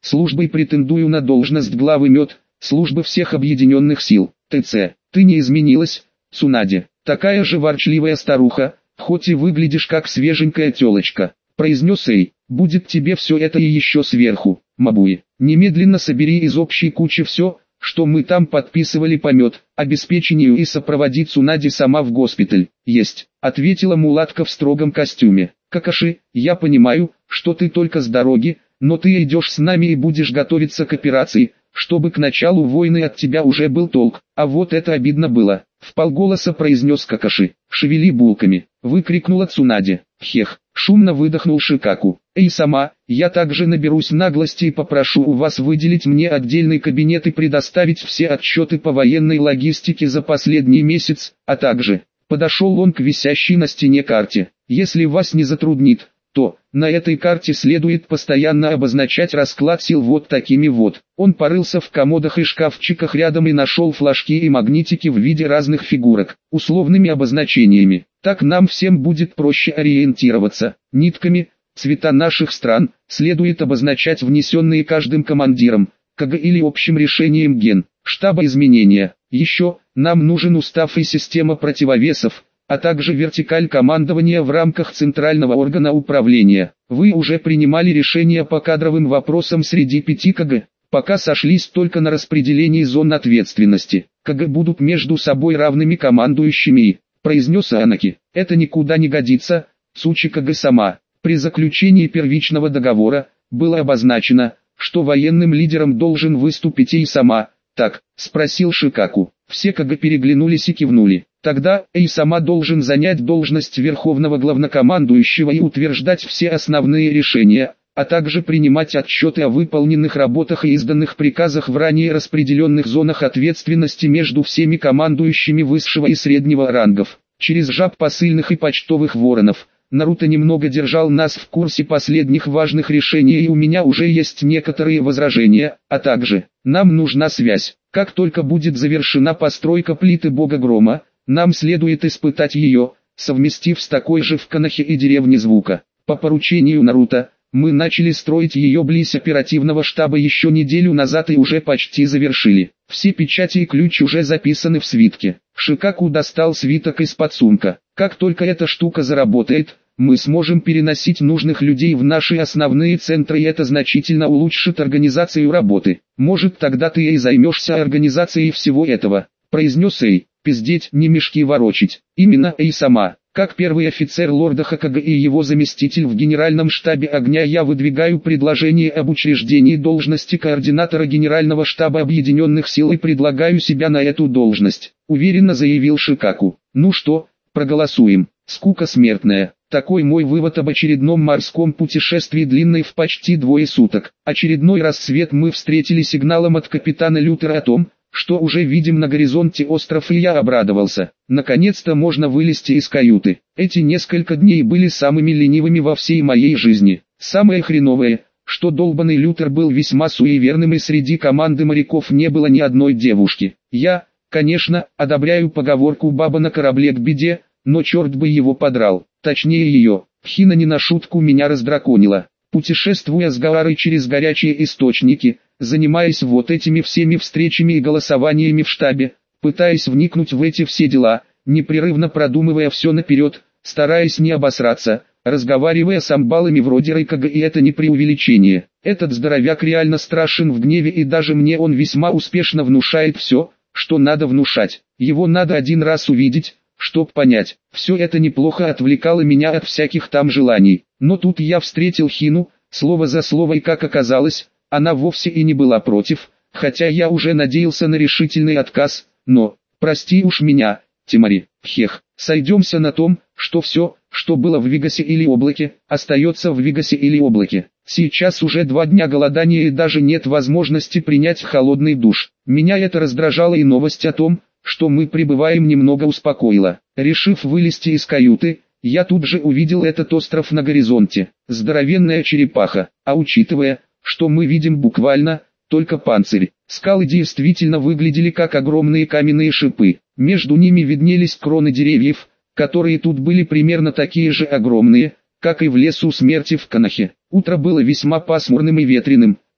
службой претендую на должность главы МЕД, службы всех объединенных сил, т.ц. Ты не изменилась, Цунаде, такая же ворчливая старуха, хоть и выглядишь как свеженькая телочка, произнес Эй, будет тебе все это и еще сверху, Мабуи, немедленно собери из общей кучи все, что мы там подписывали по МЕД, обеспечению и сопроводи Цунаде сама в госпиталь. Есть, ответила мулатка в строгом костюме. Какаши, я понимаю, что ты только с дороги, но ты идешь с нами и будешь готовиться к операции, чтобы к началу войны от тебя уже был толк, а вот это обидно было. Вполголоса произнес Какаши. Шевели булками, выкрикнула Цунаде. Хех, шумно выдохнул Шикаку. Эй, сама, я также наберусь наглости и попрошу у вас выделить мне отдельный кабинет и предоставить все отчеты по военной логистике за последний месяц, а также, подошел он к висящей на стене карте. Если вас не затруднит, то на этой карте следует постоянно обозначать расклад сил вот такими вот. Он порылся в комодах и шкафчиках рядом и нашел флажки и магнитики в виде разных фигурок, условными обозначениями. Так нам всем будет проще ориентироваться. Нитками, цвета наших стран, следует обозначать внесенные каждым командиром, КГ или общим решением ген, штаба изменения. Еще, нам нужен устав и система противовесов, а также вертикаль командования в рамках центрального органа управления. Вы уже принимали решения по кадровым вопросам среди пяти КГ, пока сошлись только на распределении зон ответственности. КГ будут между собой равными командующими, произнес Анаки. Это никуда не годится, Цучи КГ сама. При заключении первичного договора было обозначено, что военным лидером должен выступить и сама. Так, спросил Шикаку. Все КГ переглянулись и кивнули. Тогда Эй сама должен занять должность верховного главнокомандующего и утверждать все основные решения, а также принимать отчеты о выполненных работах и изданных приказах в ранее распределенных зонах ответственности между всеми командующими высшего и среднего рангов. Через жаб посыльных и почтовых воронов, Наруто немного держал нас в курсе последних важных решений, и у меня уже есть некоторые возражения, а также, нам нужна связь. Как только будет завершена постройка плиты Бога Грома, нам следует испытать ее, совместив с такой же в Канахе и деревне Звука. По поручению Наруто, мы начали строить ее близ оперативного штаба еще неделю назад и уже почти завершили. Все печати и ключ уже записаны в свитке. Шикаку достал свиток из-под сумка. Как только эта штука заработает, мы сможем переносить нужных людей в наши основные центры, и это значительно улучшит организацию работы. Может, тогда ты и займешься организацией всего этого, произнес Эй. Пиздеть, не мешки ворочить. Именно Эй сама. Как первый офицер лорда Хокаге и его заместитель в генеральном штабе огня, я выдвигаю предложение об учреждении должности координатора генерального штаба объединенных сил и предлагаю себя на эту должность, уверенно заявил Шикаку. Ну что, проголосуем. Скука смертная. Такой мой вывод об очередном морском путешествии длиной в почти двое суток. Очередной рассвет мы встретили сигналом от капитана Лютера о том, что уже видим на горизонте остров, и я обрадовался. Наконец-то можно вылезти из каюты. Эти несколько дней были самыми ленивыми во всей моей жизни. Самое хреновое, что долбанный Лютер был весьма суеверным, и среди команды моряков не было ни одной девушки. Я, конечно, одобряю поговорку «баба на корабле к беде», но черт бы его подрал. Точнее ее. Хина не на шутку меня раздраконила. Путешествуя с Гаарой через горячие источники, занимаясь вот этими всеми встречами и голосованиями в штабе, пытаясь вникнуть в эти все дела, непрерывно продумывая все наперед, стараясь не обосраться, разговаривая с амбалами вроде Рейкага, и это не преувеличение. Этот здоровяк реально страшен в гневе, и даже мне он весьма успешно внушает все, что надо внушать. Его надо один раз увидеть, чтоб понять. Все это неплохо отвлекало меня от всяких там желаний. Но тут я встретил Хину, слово за слово, и как оказалось, она вовсе и не была против, хотя я уже надеялся на решительный отказ, но, прости уж меня, Тимари, хех, сойдемся на том, что все, что было в Вегасе или облаке, остается в Вегасе или облаке. Сейчас уже два дня голодания и даже нет возможности принять холодный душ. Меня это раздражало, и новость о том, что мы прибываем, немного успокоила. Решив вылезти из каюты, я тут же увидел этот остров на горизонте. Здоровенная черепаха, а учитывая, что мы видим буквально только панцирь, скалы действительно выглядели как огромные каменные шипы. Между ними виднелись кроны деревьев, которые тут были примерно такие же огромные, как и в лесу смерти в Канахе. Утро было весьма пасмурным и ветреным,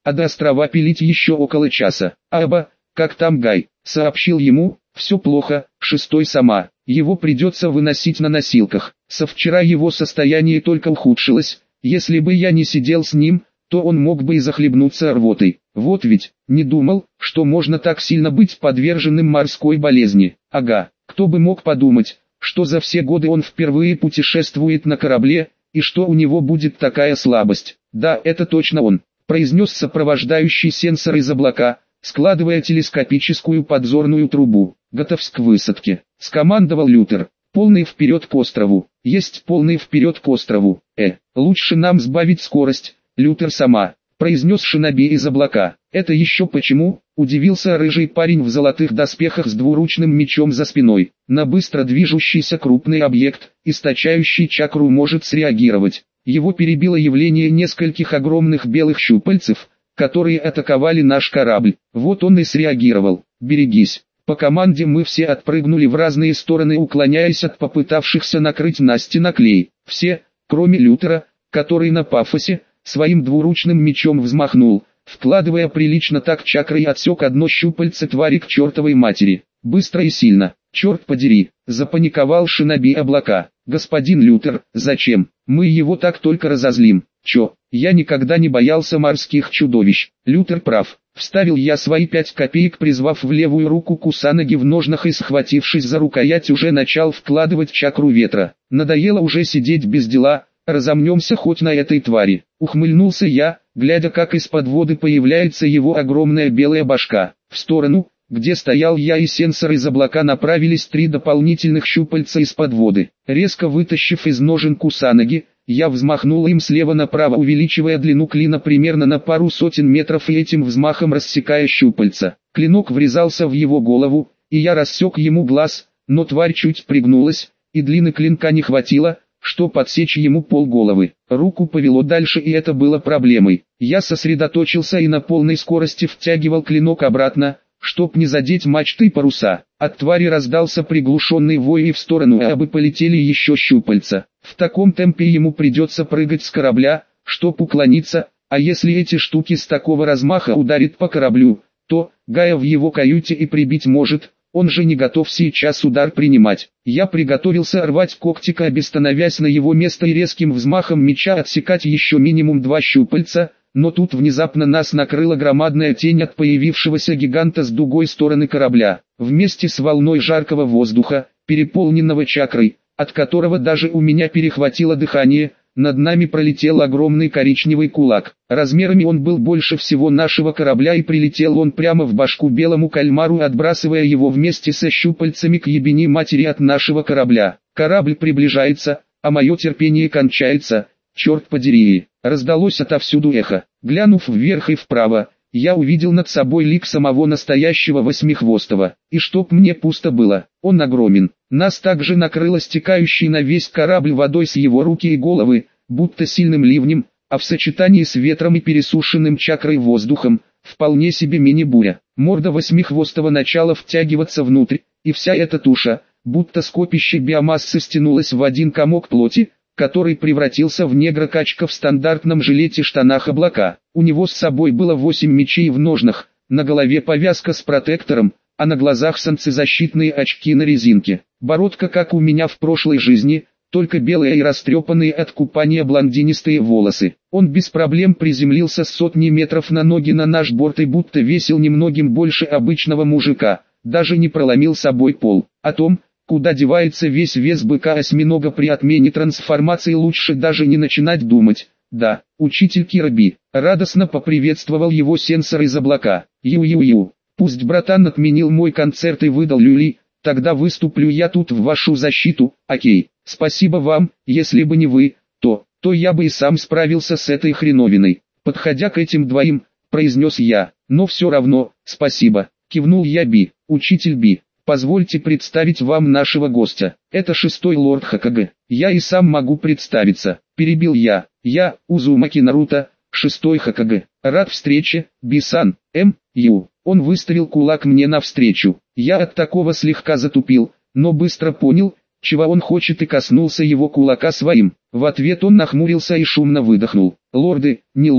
а до острова пилить еще около часа. Аба, как там Гай? Сообщил ему, все плохо, шестой сама. Его придется выносить на носилках. Со вчера его состояние только ухудшилось. Если бы я не сидел с ним, то он мог бы и захлебнуться рвотой. Вот ведь, не думал, что можно так сильно быть подверженным морской болезни. Ага, кто бы мог подумать, что за все годы он впервые путешествует на корабле, и что у него будет такая слабость. Да, это точно он, произнес сопровождающий сенсор из облака, складывая телескопическую подзорную трубу. Готов к высадке, скомандовал Лютер. Полный вперед к острову. Есть полный вперед к острову. Э, лучше нам сбавить скорость, Лютер сама, произнес шиноби из облака. Это еще почему? Удивился рыжий парень в золотых доспехах с двуручным мечом за спиной. На быстро движущийся крупный объект, источающий чакру, может среагировать. Его перебило явление нескольких огромных белых щупальцев, которые атаковали наш корабль. Вот он и среагировал. Берегись. По команде мы все отпрыгнули в разные стороны, уклоняясь от попытавшихся накрыть Насти на клей. Все, кроме Лютера, который на пафосе своим двуручным мечом взмахнул, вкладывая прилично так чакрой, отсек одно щупальце твари к чертовой матери. Быстро и сильно. Черт подери, запаниковал шиноби облака. Господин Лютер, зачем? Мы его так только разозлим. Чё, я никогда не боялся морских чудовищ. Лютер прав. Вставил я свои пять копеек, призвав в левую руку Кусанаги в ножнах и, схватившись за рукоять, уже начал вкладывать чакру ветра. Надоело уже сидеть без дела, разомнемся хоть на этой твари. Ухмыльнулся я, глядя, как из-под воды появляется его огромная белая башка. В сторону, где стоял я и сенсор из облака, направились три дополнительных щупальца из-под воды. Резко вытащив из ножен Кусанаги, я взмахнул им слева направо, увеличивая длину клина примерно на пару сотен метров и этим взмахом рассекая щупальца. Клинок врезался в его голову, и я рассек ему глаз, но тварь чуть пригнулась, и длины клинка не хватило, что подсечь ему полголовы. Руку повело дальше, и это было проблемой. Я сосредоточился и на полной скорости втягивал клинок обратно, чтоб не задеть мачты и паруса. От твари раздался приглушенный вой, и в сторону Абы полетели еще щупальца. В таком темпе ему придется прыгать с корабля, чтоб уклониться, а если эти штуки с такого размаха ударят по кораблю, то Гая в его каюте и прибить может, он же не готов сейчас удар принимать. Я приготовился рвать когти к Абе, становясь на его место и резким взмахом меча отсекать еще минимум два щупальца, но тут внезапно нас накрыла громадная тень от появившегося гиганта с другой стороны корабля. Вместе с волной жаркого воздуха, переполненного чакрой, от которого даже у меня перехватило дыхание, над нами пролетел огромный коричневый кулак. Размерами он был больше всего нашего корабля, и прилетел он прямо в башку белому кальмару, отбрасывая его вместе со щупальцами к ебени матери от нашего корабля. Корабль приближается, а мое терпение кончается, черт подери. Раздалось отовсюду эхо. Глянув вверх и вправо, я увидел над собой лик самого настоящего восьмихвостого. И чтоб мне пусто было, он огромен. Нас также накрыло стекающей на весь корабль водой с его руки и головы, будто сильным ливнем, а в сочетании с ветром и пересушенным чакрой воздухом, вполне себе мини-буря. Морда восьмихвостого начала втягиваться внутрь, и вся эта туша, будто скопище биомассы, стянулась в один комок плоти, который превратился в негра-качка в стандартном жилете штанах облака. У него с собой было восемь мечей в ножнах, на голове повязка с протектором, а на глазах солнцезащитные очки на резинке. Бородка, как у меня в прошлой жизни, только белые и растрепанные от купания блондинистые волосы. Он без проблем приземлился с сотни метров на ноги на наш борт и будто весил немногим больше обычного мужика, даже не проломил собой пол. О том, куда девается весь вес быка-осьминога при отмене трансформации, лучше даже не начинать думать. Да, учитель Кирби, радостно поприветствовал его сенсор из облака. Ю-ю-ю, пусть братан отменил мой концерт и выдал люли, тогда выступлю я тут в вашу защиту. Окей, спасибо вам, если бы не вы, то, то я бы и сам справился с этой хреновиной. Подходя к этим двоим, произнес я, но все равно, спасибо, кивнул я Би. Учитель Би, позвольте представить вам нашего гостя. Это шестой лорд Хокage. Я и сам могу представиться, перебил я. Я, Узумаки Наруто, шестой Хокage. Рад встрече, Би-сан, М. Ю. Он выставил кулак мне навстречу. Я от такого слегка затупил, но быстро понял, чего он хочет, и коснулся его кулака своим. В ответ он нахмурился и шумно выдохнул. Лорды, не лорды,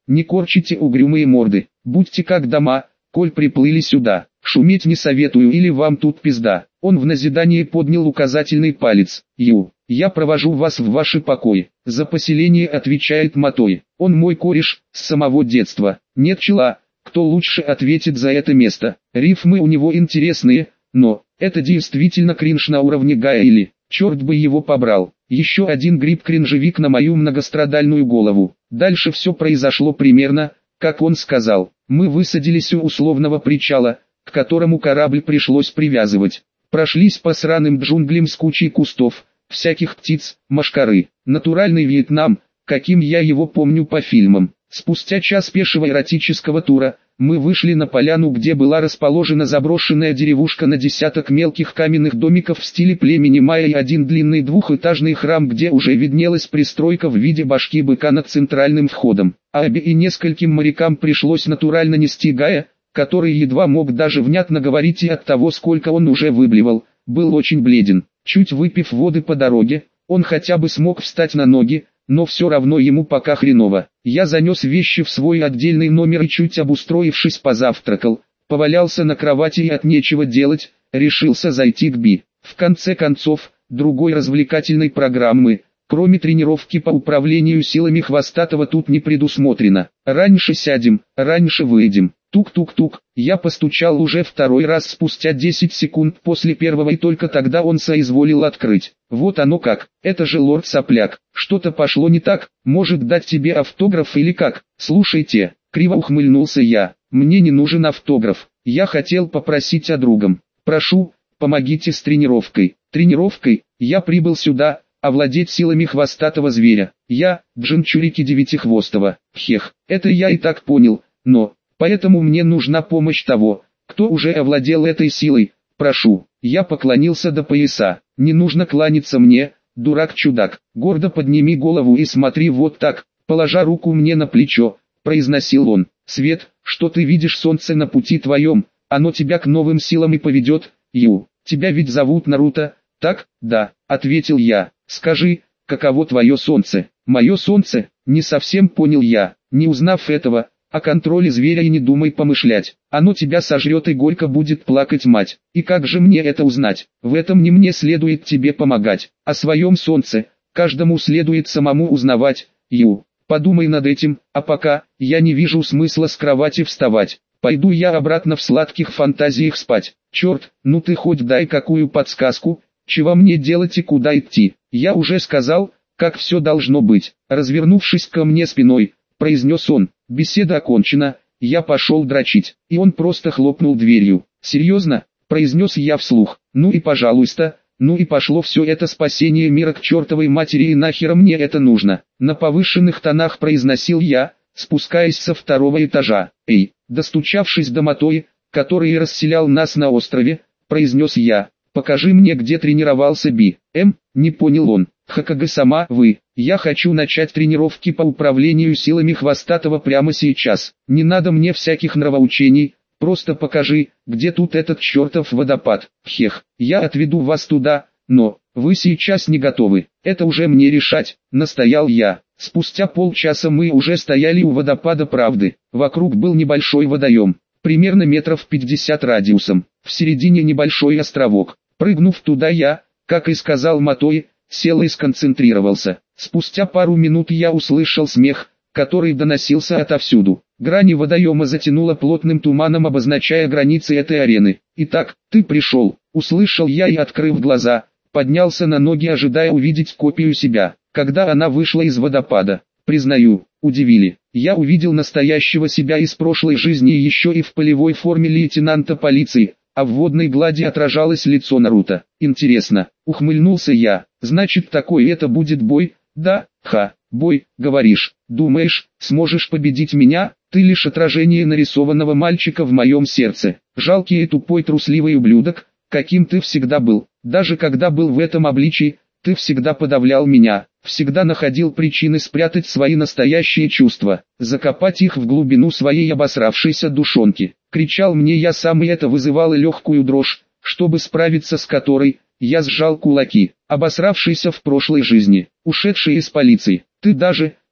не корчите угрюмые морды, будьте как дома, коль приплыли сюда. Шуметь не советую или вам тут пизда. Он в назидание поднял указательный палец. Ю, я провожу вас в ваши покои. За поселение отвечает Матой. Он мой кореш, с самого детства. Нет чела, кто лучше ответит за это место. Рифмы у него интересные, но это действительно кринж на уровне Гая или, черт бы его побрал. Еще один гриб-кринжевик на мою многострадальную голову. Дальше все произошло примерно, как он сказал. Мы высадились у условного причала, к которому корабль пришлось привязывать. Прошлись по сраным джунглям с кучей кустов, всяких птиц, мошкары. Натуральный Вьетнам, каким я его помню по фильмам. Спустя час пешего эротического тура, мы вышли на поляну, где была расположена заброшенная деревушка на десяток мелких каменных домиков в стиле племени майя и один длинный двухэтажный храм, где уже виднелась пристройка в виде башки быка над центральным входом. Абе и нескольким морякам пришлось натурально нести Гая, который едва мог даже внятно говорить, и от того, сколько он уже выблевал, был очень бледен. Чуть выпив воды по дороге, он хотя бы смог встать на ноги, но все равно ему пока хреново. Я занес вещи в свой отдельный номер и, чуть обустроившись, позавтракал, повалялся на кровати и от нечего делать, решился зайти к Би. В конце концов, другой развлекательной программы, кроме тренировки по управлению силами Хвостатого, тут не предусмотрено. Раньше сядем, раньше выйдем. Тук-тук-тук, я постучал уже второй раз спустя десять секунд после первого, и только тогда он соизволил открыть. Вот оно как, это же лорд Сопляк, что-то пошло не так, может дать тебе автограф или как? Слушайте, криво ухмыльнулся я, мне не нужен автограф, я хотел попросить о другом. Прошу, помогите с тренировкой. Тренировкой, я прибыл сюда, овладеть силами хвостатого зверя. Я, Джинчурики Девятихвостого. Хех, это я и так понял, но... Поэтому мне нужна помощь того, кто уже овладел этой силой. Прошу, я поклонился до пояса. Не нужно кланяться мне, дурак-чудак. Гордо подними голову и смотри вот так, положа руку мне на плечо, произносил он. Свет, что ты видишь солнце на пути твоем, оно тебя к новым силам и поведет. Ю, тебя ведь зовут Наруто, так? Да, ответил я. Скажи, каково твое солнце? Мое солнце? Не совсем понял я, не узнав этого. О контроле зверя и не думай помышлять, оно тебя сожрет и горько будет плакать мать. И как же мне это узнать? В этом не мне следует тебе помогать, о своем солнце, каждому следует самому узнавать. Ю, подумай над этим, а пока, я не вижу смысла с кровати вставать. Пойду я обратно в сладких фантазиях спать. Черт, ну ты хоть дай какую подсказку, чего мне делать и куда идти. Я уже сказал, как все должно быть. Развернувшись ко мне спиной, произнес он. Беседа окончена, я пошел дрочить, и он просто хлопнул дверью. Серьезно, произнес я вслух, ну и пожалуйста, ну и пошло все это спасение мира к чертовой матери, и нахера мне это нужно. На повышенных тонах произносил я, спускаясь со второго этажа. Эй, достучавшись до Матои, который расселял нас на острове, произнес я, покажи мне, где тренировался Би. Эм, не понял он. Хакага-сама, вы, я хочу начать тренировки по управлению силами Хвостатого прямо сейчас. Не надо мне всяких нравоучений, просто покажи, где тут этот чертов водопад. Хех, я отведу вас туда, но, вы сейчас не готовы, это уже мне решать, настоял я. Спустя полчаса мы уже стояли у водопада Правды, вокруг был небольшой водоем, примерно метров пятьдесят радиусом, в середине небольшой островок. Прыгнув туда я, как и сказал Матой, сел и сконцентрировался. Спустя пару минут я услышал смех, который доносился отовсюду. Грани водоема затянуло плотным туманом, обозначая границы этой арены. «Итак, ты пришел», — услышал я и, открыв глаза, поднялся на ноги, ожидая увидеть копию себя. Когда она вышла из водопада, признаю, удивили. Я увидел настоящего себя из прошлой жизни, еще и в полевой форме лейтенанта полиции, а в водной глади отражалось лицо Наруто. Интересно, ухмыльнулся я, значит такой это будет бой? Да, ха, бой, говоришь, думаешь, сможешь победить меня? Ты лишь отражение нарисованного мальчика в моем сердце, жалкий и тупой трусливый ублюдок, каким ты всегда был. Даже когда был в этом обличии, ты всегда подавлял меня, всегда находил причины спрятать свои настоящие чувства, закопать их в глубину своей обосравшейся душонки. Кричал мне я сам, и это вызывало легкую дрожь, чтобы справиться с которой, я сжал кулаки. Обосравшийся в прошлой жизни, ушедший из полиции, ты даже,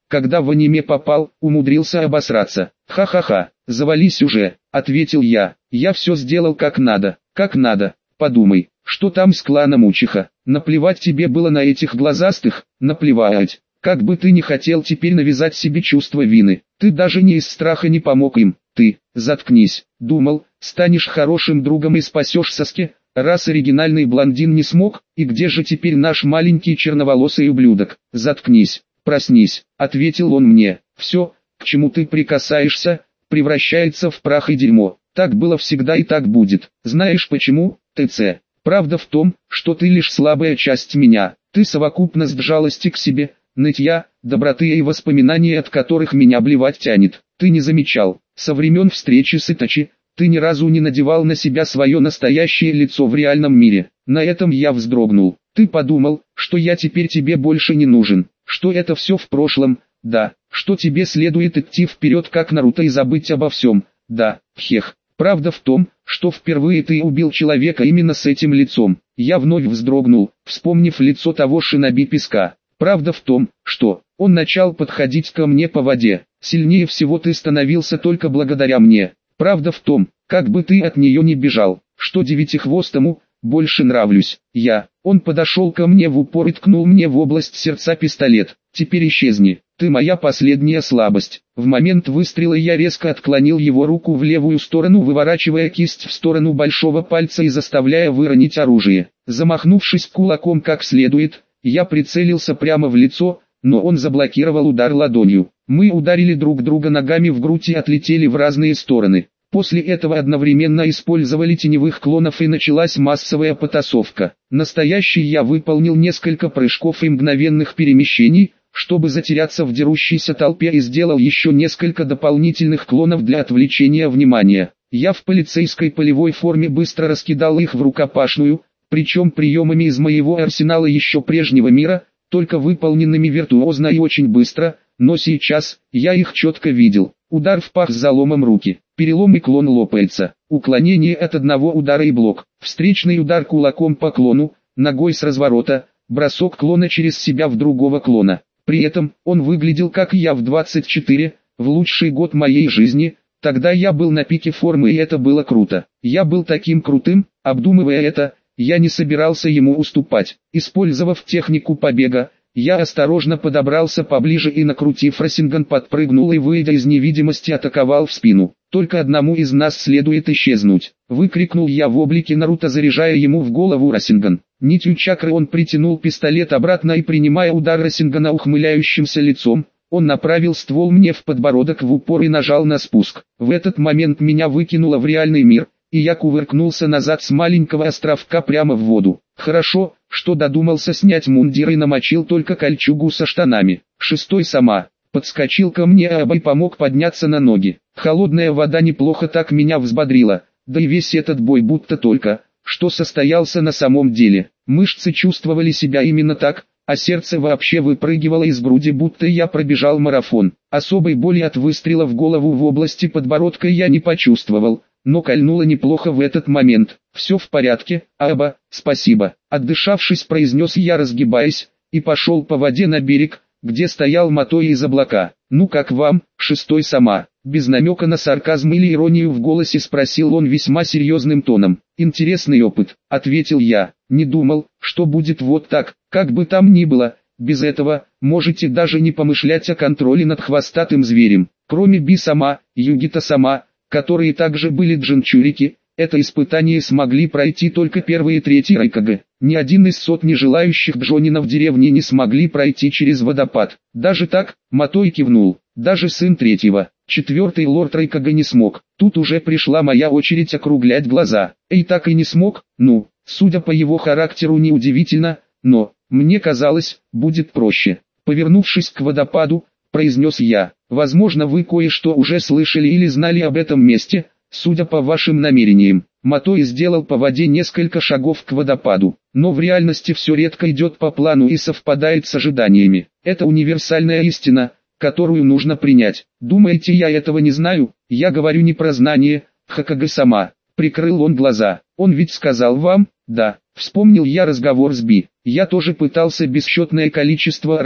когда в аниме попал, умудрился обосраться. Ха-ха-ха, завались уже, ответил я, я все сделал как надо, как надо, подумай, что там с кланом Учиха, наплевать тебе было на этих глазастых, наплевать. Как бы ты ни хотел теперь навязать себе чувство вины, ты даже не из страха не помог им, ты, заткнись, думал, станешь хорошим другом и спасешь Саске, раз оригинальный блондин не смог, и где же теперь наш маленький черноволосый ублюдок, заткнись, проснись, ответил он мне, все, к чему ты прикасаешься, превращается в прах и дерьмо, так было всегда и так будет, знаешь почему, ТЦ, правда в том, что ты лишь слабая часть меня, ты совокупность жалости к себе, нытья, доброты и воспоминаний, от которых меня обливать тянет. Ты не замечал, со времен встречи с Итачи, ты ни разу не надевал на себя свое настоящее лицо в реальном мире. На этом я вздрогнул. Ты подумал, что я теперь тебе больше не нужен, что это все в прошлом, да, что тебе следует идти вперед как Наруто и забыть обо всем, да, хех. Правда в том, что впервые ты убил человека именно с этим лицом. Я вновь вздрогнул, вспомнив лицо того шиноби Песка. Правда в том, что он начал подходить ко мне по воде. Сильнее всего ты становился только благодаря мне. Правда в том, как бы ты от нее не бежал, что девятихвостому больше нравлюсь. Я. Он подошел ко мне в упор и ткнул мне в область сердца пистолет. Теперь исчезни. Ты моя последняя слабость. В момент выстрела я резко отклонил его руку в левую сторону, выворачивая кисть в сторону большого пальца и заставляя выронить оружие. Замахнувшись кулаком как следует, я прицелился прямо в лицо, но он заблокировал удар ладонью. Мы ударили друг друга ногами в грудь и отлетели в разные стороны. После этого одновременно использовали теневых клонов и началась массовая потасовка. Настоящий я выполнил несколько прыжков и мгновенных перемещений, чтобы затеряться в дерущейся толпе, и сделал еще несколько дополнительных клонов для отвлечения внимания. Я в полицейской полевой форме быстро раскидал их в рукопашную, причем приемами из моего арсенала еще прежнего мира, только выполненными виртуозно и очень быстро, но сейчас я их четко видел. Удар в пах с заломом руки, перелом и клон лопается, уклонение от одного удара и блок, встречный удар кулаком по клону, ногой с разворота, бросок клона через себя в другого клона. При этом он выглядел как я в двадцать четыре, в лучший год моей жизни. Тогда я был на пике формы, и это было круто. Я был таким крутым, обдумывая это, я не собирался ему уступать. Использовав технику побега, я осторожно подобрался поближе и, накрутив Расинган, подпрыгнул и, выйдя из невидимости, атаковал в спину. «Только одному из нас следует исчезнуть!» — выкрикнул я в облике Наруто, заряжая ему в голову Расинган. Нитью чакры он притянул пистолет обратно и, принимая удар Расингана ухмыляющимся лицом, он направил ствол мне в подбородок в упор и нажал на спуск. В этот момент меня выкинуло в реальный мир, и я кувыркнулся назад с маленького островка прямо в воду. Хорошо, что додумался снять мундир и намочил только кольчугу со штанами. Шестой сама подскочил ко мне, а Абай помог подняться на ноги. Холодная вода неплохо так меня взбодрила, да и весь этот бой будто только что состоялся на самом деле. Мышцы чувствовали себя именно так, а сердце вообще выпрыгивало из груди, будто я пробежал марафон. Особой боли от выстрела в голову в области подбородка я не почувствовал, но кольнуло неплохо в этот момент. «Все в порядке, Аба, спасибо», — отдышавшись, произнес я, разгибаясь, и пошел по воде на берег, где стоял Матои из облака. «Ну как вам, шестой сама?» Без намека на сарказм или иронию в голосе спросил он весьма серьезным тоном. «Интересный опыт», — ответил я. «Не думал, что будет вот так, как бы там ни было. Без этого, можете даже не помышлять о контроле над хвостатым зверем. Кроме Би-сама, Югита-сама, которые также были джинчурики, это испытание смогли пройти только первые и третий Райкаге. Ни один из сотни желающих Джонина в деревне не смогли пройти через водопад. Даже так, Матои кивнул, даже сын третьего, четвертый лорд Райкаге не смог. Тут уже пришла моя очередь округлять глаза. Эй, так и не смог? Ну, судя по его характеру, неудивительно, но, мне казалось, будет проще. Повернувшись к водопаду, произнес я, возможно, вы кое-что уже слышали или знали об этом месте, судя по вашим намерениям. Матои сделал по воде несколько шагов к водопаду, но в реальности все редко идет по плану и совпадает с ожиданиями. Это универсальная истина, которую нужно принять. Думаете, я этого не знаю? Я говорю не про знание, Хокаге-сама. Прикрыл он глаза. Он ведь сказал вам? Да. Вспомнил я разговор с Би. Я тоже пытался бесчетное количество раз,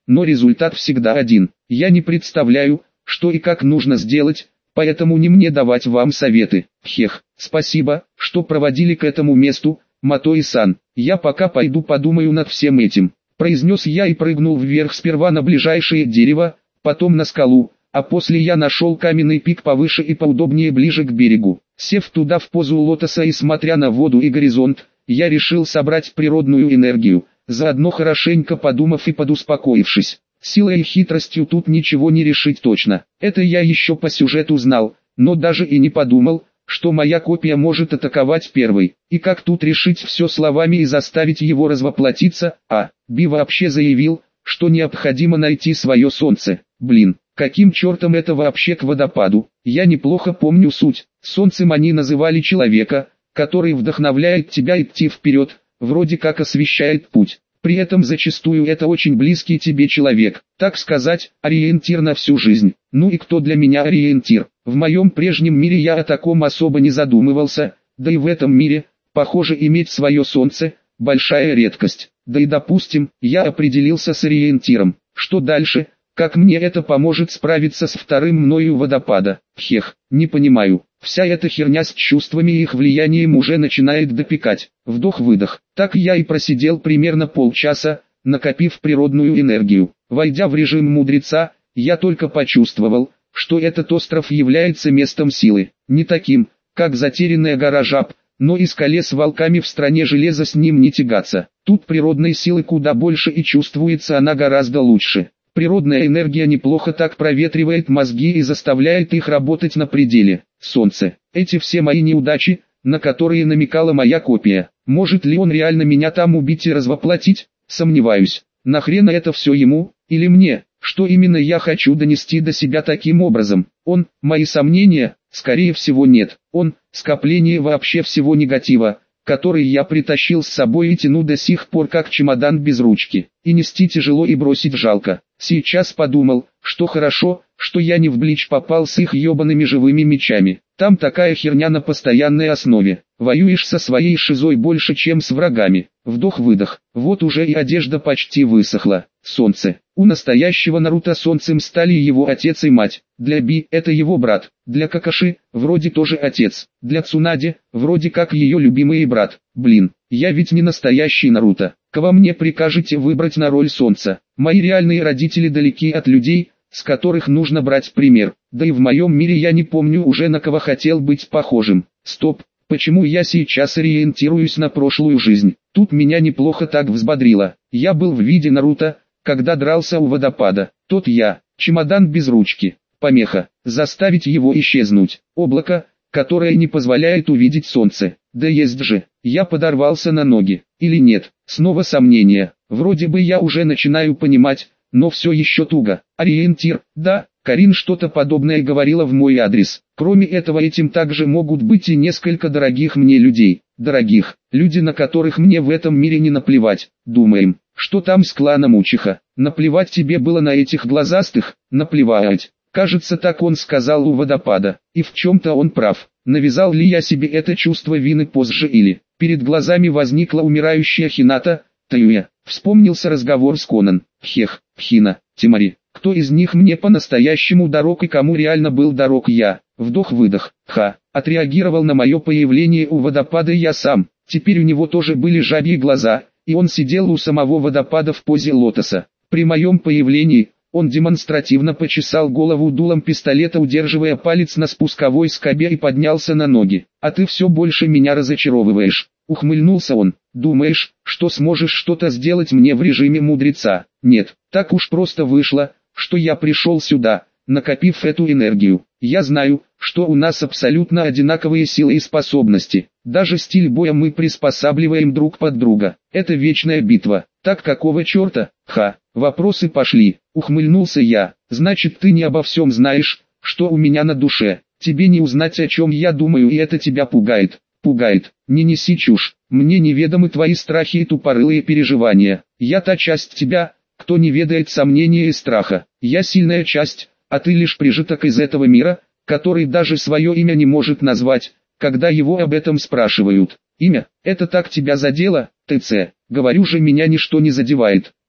но результат всегда один. Я не представляю, что и как нужно сделать, поэтому не мне давать вам советы. Хех, спасибо, что проводили к этому месту, Матои-сан. Я пока пойду подумаю над всем этим, произнес я и прыгнул вверх сперва на ближайшее дерево, потом на скалу, а после я нашел каменный пик повыше и поудобнее ближе к берегу. Сев туда в позу лотоса и смотря на воду и горизонт, я решил собрать природную энергию, заодно хорошенько подумав и подуспокоившись. Силой и хитростью тут ничего не решить точно. Это я еще по сюжету знал, но даже и не подумал, что моя копия может атаковать первой. И как тут решить все словами и заставить его развоплотиться? А, Би вообще заявил, что необходимо найти свое солнце. Блин, каким чертом это вообще к водопаду? Я неплохо помню суть. Солнцем они называли человека, который вдохновляет тебя идти вперед, вроде как освещает путь. При этом зачастую это очень близкий тебе человек, так сказать, ориентир на всю жизнь. Ну и кто для меня ориентир? В моем прежнем мире я о таком особо не задумывался, да и в этом мире, похоже, иметь свое солнце – большая редкость. Да и допустим, я определился с ориентиром. Что дальше? Как мне это поможет справиться с вторым мною водопада? Хех, не понимаю. Вся эта херня с чувствами и их влиянием уже начинает допекать. Вдох-выдох. Так я и просидел примерно полчаса, накопив природную энергию. Войдя в режим мудреца, я только почувствовал, что этот остров является местом силы. Не таким, как затерянная гора жаб, но и скале с волками в стране железа с ним не тягаться. Тут природной силы куда больше и чувствуется она гораздо лучше. Природная энергия неплохо так проветривает мозги и заставляет их работать на пределе. Солнце. Эти все мои неудачи, на которые намекала моя копия. Может ли он реально меня там убить и развоплотить? Сомневаюсь. Нахрена это все ему, или мне? Что именно я хочу донести до себя таким образом? Он, мои сомнения, скорее всего нет. Он, скопление вообще всего негатива, который я притащил с собой и тяну до сих пор как чемодан без ручки. И нести тяжело и бросить жалко. Сейчас подумал, что хорошо, что я не в Блич попал с их ебаными живыми мечами. Там такая херня на постоянной основе. Воюешь со своей шизой больше, чем с врагами. Вдох-выдох. Вот уже и одежда почти высохла. Солнце. У настоящего Наруто солнцем стали его отец и мать. Для Би это его брат. Для Какаши вроде тоже отец. Для Цунаде вроде как ее любимый брат. Блин, я ведь не настоящий Наруто. Кого мне прикажете выбрать на роль солнца? Мои реальные родители далеки от людей, с которых нужно брать пример. Да и в моем мире я не помню уже на кого хотел быть похожим. Стоп, почему я сейчас ориентируюсь на прошлую жизнь? Тут меня неплохо так взбодрило. Я был в виде Наруто, когда дрался у водопада. Тот я, чемодан без ручки. Помеха, заставить его исчезнуть. Облако, которое не позволяет увидеть солнце. Да есть же, я подорвался на ноги. Или нет, снова сомнения. Вроде бы я уже начинаю понимать, но все еще туго. Ориентир, да, Карин что-то подобное говорила в мой адрес. Кроме этого этим также могут быть и несколько дорогих мне людей. Дорогих, люди, на которых мне в этом мире не наплевать. Думаем, что там с кланом Учиха. Наплевать тебе было на этих глазастых? Наплевать. Кажется, так он сказал у водопада. И в чем-то он прав. Навязал ли я себе это чувство вины позже или... Перед глазами возникла умирающая Хината, Таюя. Вспомнился разговор с Конан. Хех, Хина, Тимари. Кто из них мне по-настоящему дорог и кому реально был дорог я? Вдох-выдох. Ха. Отреагировал на мое появление у водопада я сам. Теперь у него тоже были жабьи глаза, и он сидел у самого водопада в позе лотоса. При моем появлении, он демонстративно почесал голову дулом пистолета, удерживая палец на спусковой скобе, и поднялся на ноги. «А ты все больше меня разочаровываешь», — ухмыльнулся он. «Думаешь, что сможешь что-то сделать мне в режиме мудреца? Нет, так уж просто вышло, что я пришел сюда, накопив эту энергию. Я знаю, что у нас абсолютно одинаковые силы и способности. Даже стиль боя мы приспосабливаем друг под друга. Это вечная битва. Так какого черта? Ха, вопросы пошли», — ухмыльнулся я. «Значит, ты не обо всем знаешь, что у меня на душе. Тебе не узнать, о чем я думаю, и это тебя пугает». «Пугает. Не неси чушь. Мне неведомы твои страхи и тупорылые переживания. Я та часть тебя, кто не ведает сомнения и страха. Я сильная часть, а ты лишь прижиток из этого мира, который даже свое имя не может назвать, когда его об этом спрашивают. Имя, это так тебя задело, ТЦ? Говорю же, меня ничто не задевает.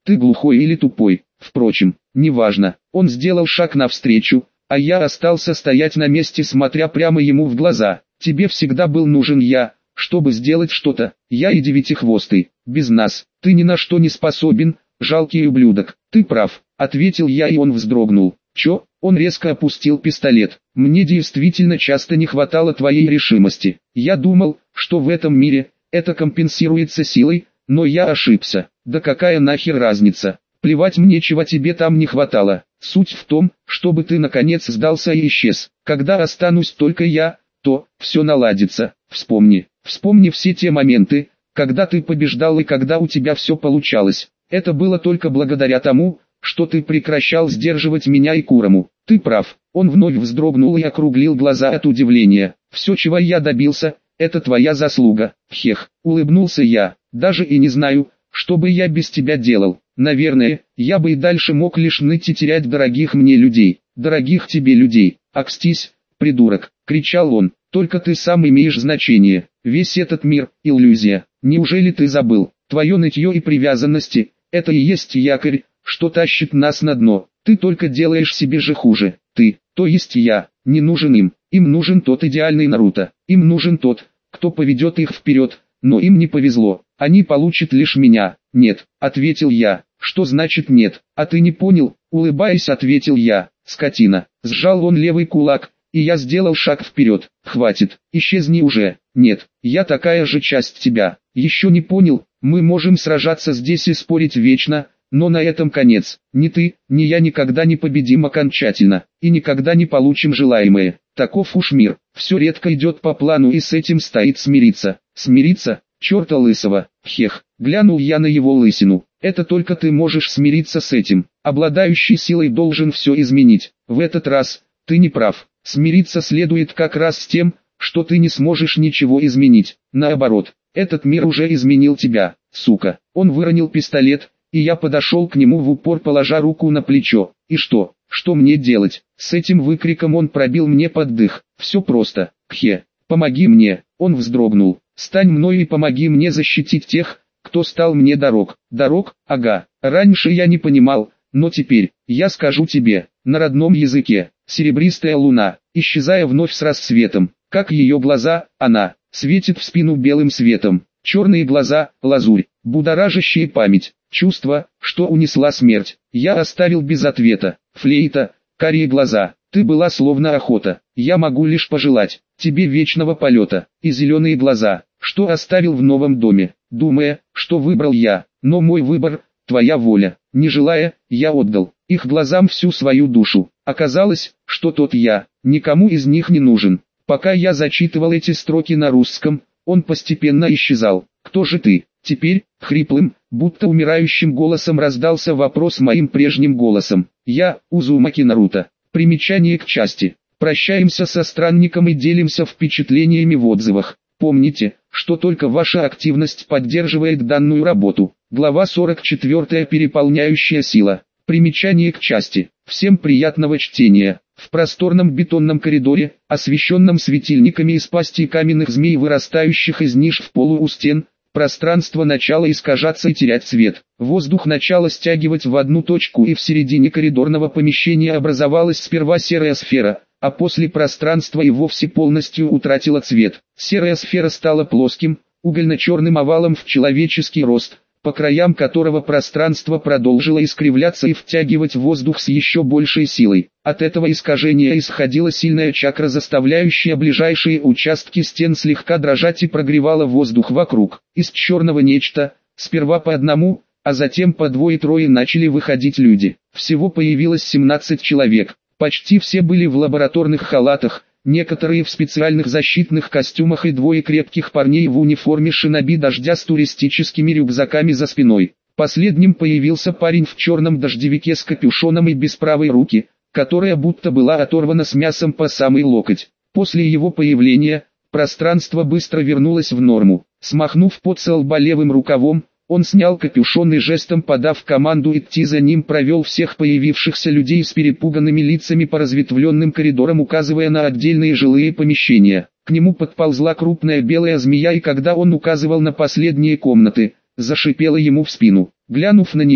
Ты глухой или тупой? Впрочем, неважно. Он сделал шаг навстречу, а я остался стоять на месте, смотря прямо ему в глаза. Тебе всегда был нужен я, чтобы сделать что-то. Я и девятихвостый. Без нас ты ни на что не способен, жалкий ублюдок. Ты прав, ответил я, и он вздрогнул. Чё? Он резко опустил пистолет. Мне действительно часто не хватало твоей решимости. Я думал, что в этом мире это компенсируется силой, но я ошибся. Да какая нахер разница? Плевать мне, чего тебе там не хватало. Суть в том, чтобы ты наконец сдался и исчез. Когда останусь только я, то все наладится. Вспомни, вспомни все те моменты, когда ты побеждал и когда у тебя все получалось. Это было только благодаря тому, что ты прекращал сдерживать меня и Курому. Ты прав. Он вновь вздрогнул и округлил глаза от удивления. Все, чего я добился, это твоя заслуга. Хех, улыбнулся я. Даже и не знаю, что бы я без тебя делал. Наверное, я бы и дальше мог лишь ныть и терять дорогих мне людей. Дорогих тебе людей. Акстись, придурок, кричал он. Только ты сам имеешь значение. Весь этот мир – иллюзия. Неужели ты забыл? Твое нытье и привязанности – это и есть якорь, что тащит нас на дно. Ты только делаешь себе же хуже. Ты, то есть я, не нужен им. Им нужен тот идеальный Наруто. Им нужен тот, кто поведет их вперед. Но им не повезло. Они получат лишь меня. Нет, ответил я. Что значит нет? А ты не понял? Улыбаясь, ответил я. Скотина. Сжал он левый кулак, и я сделал шаг вперед. Хватит, исчезни уже. Нет, я такая же часть тебя. Еще не понял? Мы можем сражаться здесь и спорить вечно, но на этом конец. Ни ты, ни я никогда не победим окончательно, и никогда не получим желаемое. Таков уж мир. Все редко идет по плану, и с этим стоит смириться. Смириться? Черта лысого. Хех, глянул я на его лысину. Это только ты можешь смириться с этим. Обладающий силой должен все изменить. В этот раз ты не прав. Смириться следует как раз с тем, что ты не сможешь ничего изменить. Наоборот, этот мир уже изменил тебя, сука. Он выронил пистолет, и я подошел к нему в упор, положа руку на плечо. И что? Что мне делать? С этим выкриком он пробил мне под дых. Все просто. Кхе, помоги мне. Он вздрогнул. Стань мной и помоги мне защитить тех, кто стал мне дорог. Дорог? Ага. Раньше я не понимал, но теперь, я скажу тебе, на родном языке. Серебристая луна, исчезая вновь с рассветом, как ее глаза, она, светит в спину белым светом. Черные глаза, лазурь, будоражащие память, чувство, что унесла смерть. Я оставил без ответа. Флейта, карие глаза, ты была словно охота. Я могу лишь пожелать тебе вечного полета. И зеленые глаза, что оставил в новом доме, думая, что выбрал я. Но мой выбор, твоя воля. Не желая, я отдал их глазам всю свою душу. Оказалось, что тот я, никому из них не нужен. Пока я зачитывал эти строки на русском, он постепенно исчезал. Кто же ты? Теперь, хриплым, будто умирающим голосом раздался вопрос моим прежним голосом. Я, Узумаки Наруто. Примечание к части. Прощаемся со странником и делимся впечатлениями в отзывах. Помните, что только ваша активность поддерживает данную работу. Глава сорок четыре. Переполняющая сила. Примечание к части. Всем приятного чтения. В просторном бетонном коридоре, освещенном светильниками из пастей каменных змей, вырастающих из ниш в полу у стен, пространство начало искажаться и терять цвет. Воздух начало стягивать в одну точку, и в середине коридорного помещения образовалась сперва серая сфера, а после пространство и вовсе полностью утратило цвет. Серая сфера стала плоским, угольно-черным овалом в человеческий рост, по краям которого пространство продолжило искривляться и втягивать воздух с еще большей силой. От этого искажения исходила сильная чакра, заставляющая ближайшие участки стен слегка дрожать, и прогревала воздух вокруг. Из черного нечто, сперва по одному, а затем по двое-трое начали выходить люди. Всего появилось семнадцать человек. Почти все были в лабораторных халатах, некоторые в специальных защитных костюмах и двое крепких парней в униформе шиноби дождя с туристическими рюкзаками за спиной. Последним появился парень в черном дождевике с капюшоном и без правой руки, которая будто была оторвана с мясом по самый локоть. После его появления, пространство быстро вернулось в норму. Смахнув пот со лба левым рукавом, он снял капюшон и, жестом подав команду идти за ним, провел всех появившихся людей с перепуганными лицами по разветвленным коридорам, указывая на отдельные жилые помещения. К нему подползла крупная белая змея, и когда он указывал на последние комнаты, зашипела ему в спину. Глянув на нее,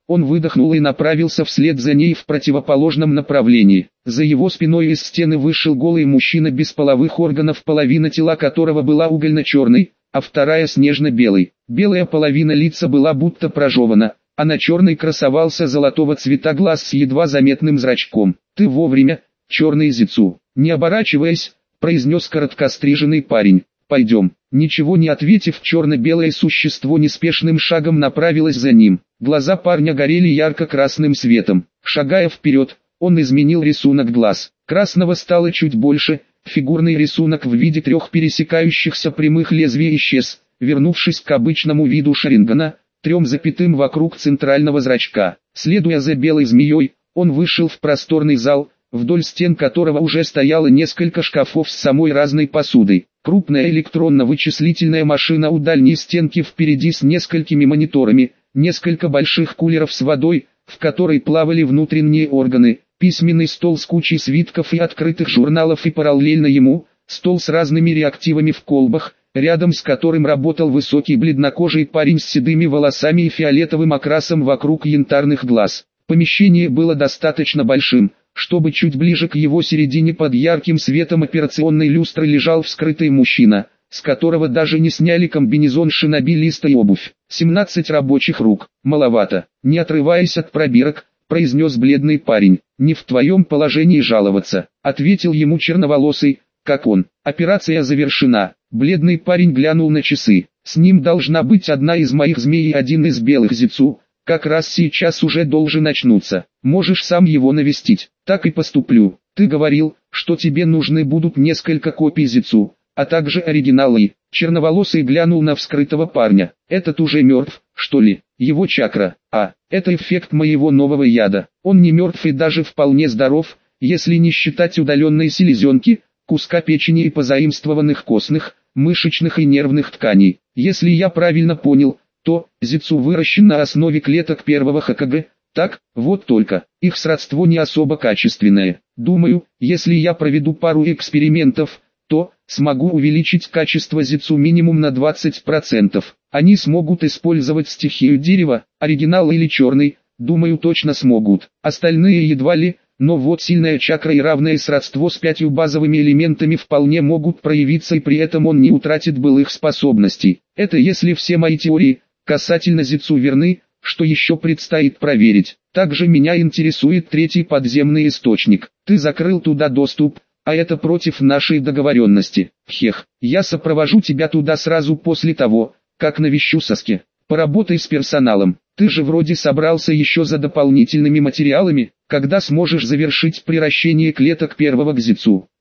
Он выдохнул и направился вслед за ней в противоположном направлении. За его спиной из стены вышел голый мужчина без половых органов, половина тела которого была угольно-черной, а вторая снежно-белой. Белая половина лица была будто прожевана, а на черной красовался золотого цвета глаз с едва заметным зрачком. «Ты вовремя, черный Зицу!» Не оборачиваясь, произнес короткостриженный парень. «Пойдем». Ничего не ответив, черно-белое существо неспешным шагом направилось за ним. Глаза парня горели ярко-красным светом. Шагая вперед, он изменил рисунок глаз. Красного стало чуть больше, фигурный рисунок в виде трех пересекающихся прямых лезвий исчез, вернувшись к обычному виду Шарингана, трем запятым вокруг центрального зрачка. Следуя за белой змеей, он вышел в просторный зал, вдоль стен которого уже стояло несколько шкафов с самой разной посудой. Крупная электронно-вычислительная машина у дальней стенки впереди с несколькими мониторами, несколько больших кулеров с водой, в которой плавали внутренние органы, письменный стол с кучей свитков и открытых журналов и параллельно ему, стол с разными реактивами в колбах, рядом с которым работал высокий бледнокожий парень с седыми волосами и фиолетовым окрасом вокруг янтарных глаз. Помещение было достаточно большим, чтобы чуть ближе к его середине под ярким светом операционной люстры лежал вскрытый мужчина, с которого даже не сняли комбинезон шиноби-листа и обувь. семнадцать рабочих рук, маловато. Не отрываясь от пробирок, произнес бледный парень. «Не в твоем положении жаловаться», — ответил ему черноволосый, как он. «Операция завершена». Бледный парень глянул на часы. «С ним должна быть одна из моих змей и один из белых Зицу. Как раз сейчас уже должен начнуться. Можешь сам его навестить». «Так и поступлю. Ты говорил, что тебе нужны будут несколько копий Зицу, а также оригиналы». Черноволосый глянул на вскрытого парня. «Этот уже мертв, что ли? Его чакра. А, это эффект моего нового яда. Он не мертв и даже вполне здоров, если не считать удаленной селезенки, куска печени и позаимствованных костных, мышечных и нервных тканей. Если я правильно понял, то Зицу выращен на основе клеток первого ХКГ. Так, вот только, их сродство не особо качественное. Думаю, если я проведу пару экспериментов, то смогу увеличить качество Зицу минимум на двадцать процентов. Они смогут использовать стихию дерева, оригинал или черный, думаю точно смогут. Остальные едва ли, но вот сильная чакра и равное сродство с пятью базовыми элементами вполне могут проявиться, и при этом он не утратит былых способностей. Это если все мои теории касательно Зицу верны, что еще предстоит проверить. Также меня интересует третий подземный источник. Ты закрыл туда доступ, а это против нашей договоренности. Хех, я сопровожу тебя туда сразу после того, как навещу Саски. Поработай с персоналом. Ты же вроде собрался еще за дополнительными материалами, когда сможешь завершить приращение клеток первого к Зицу.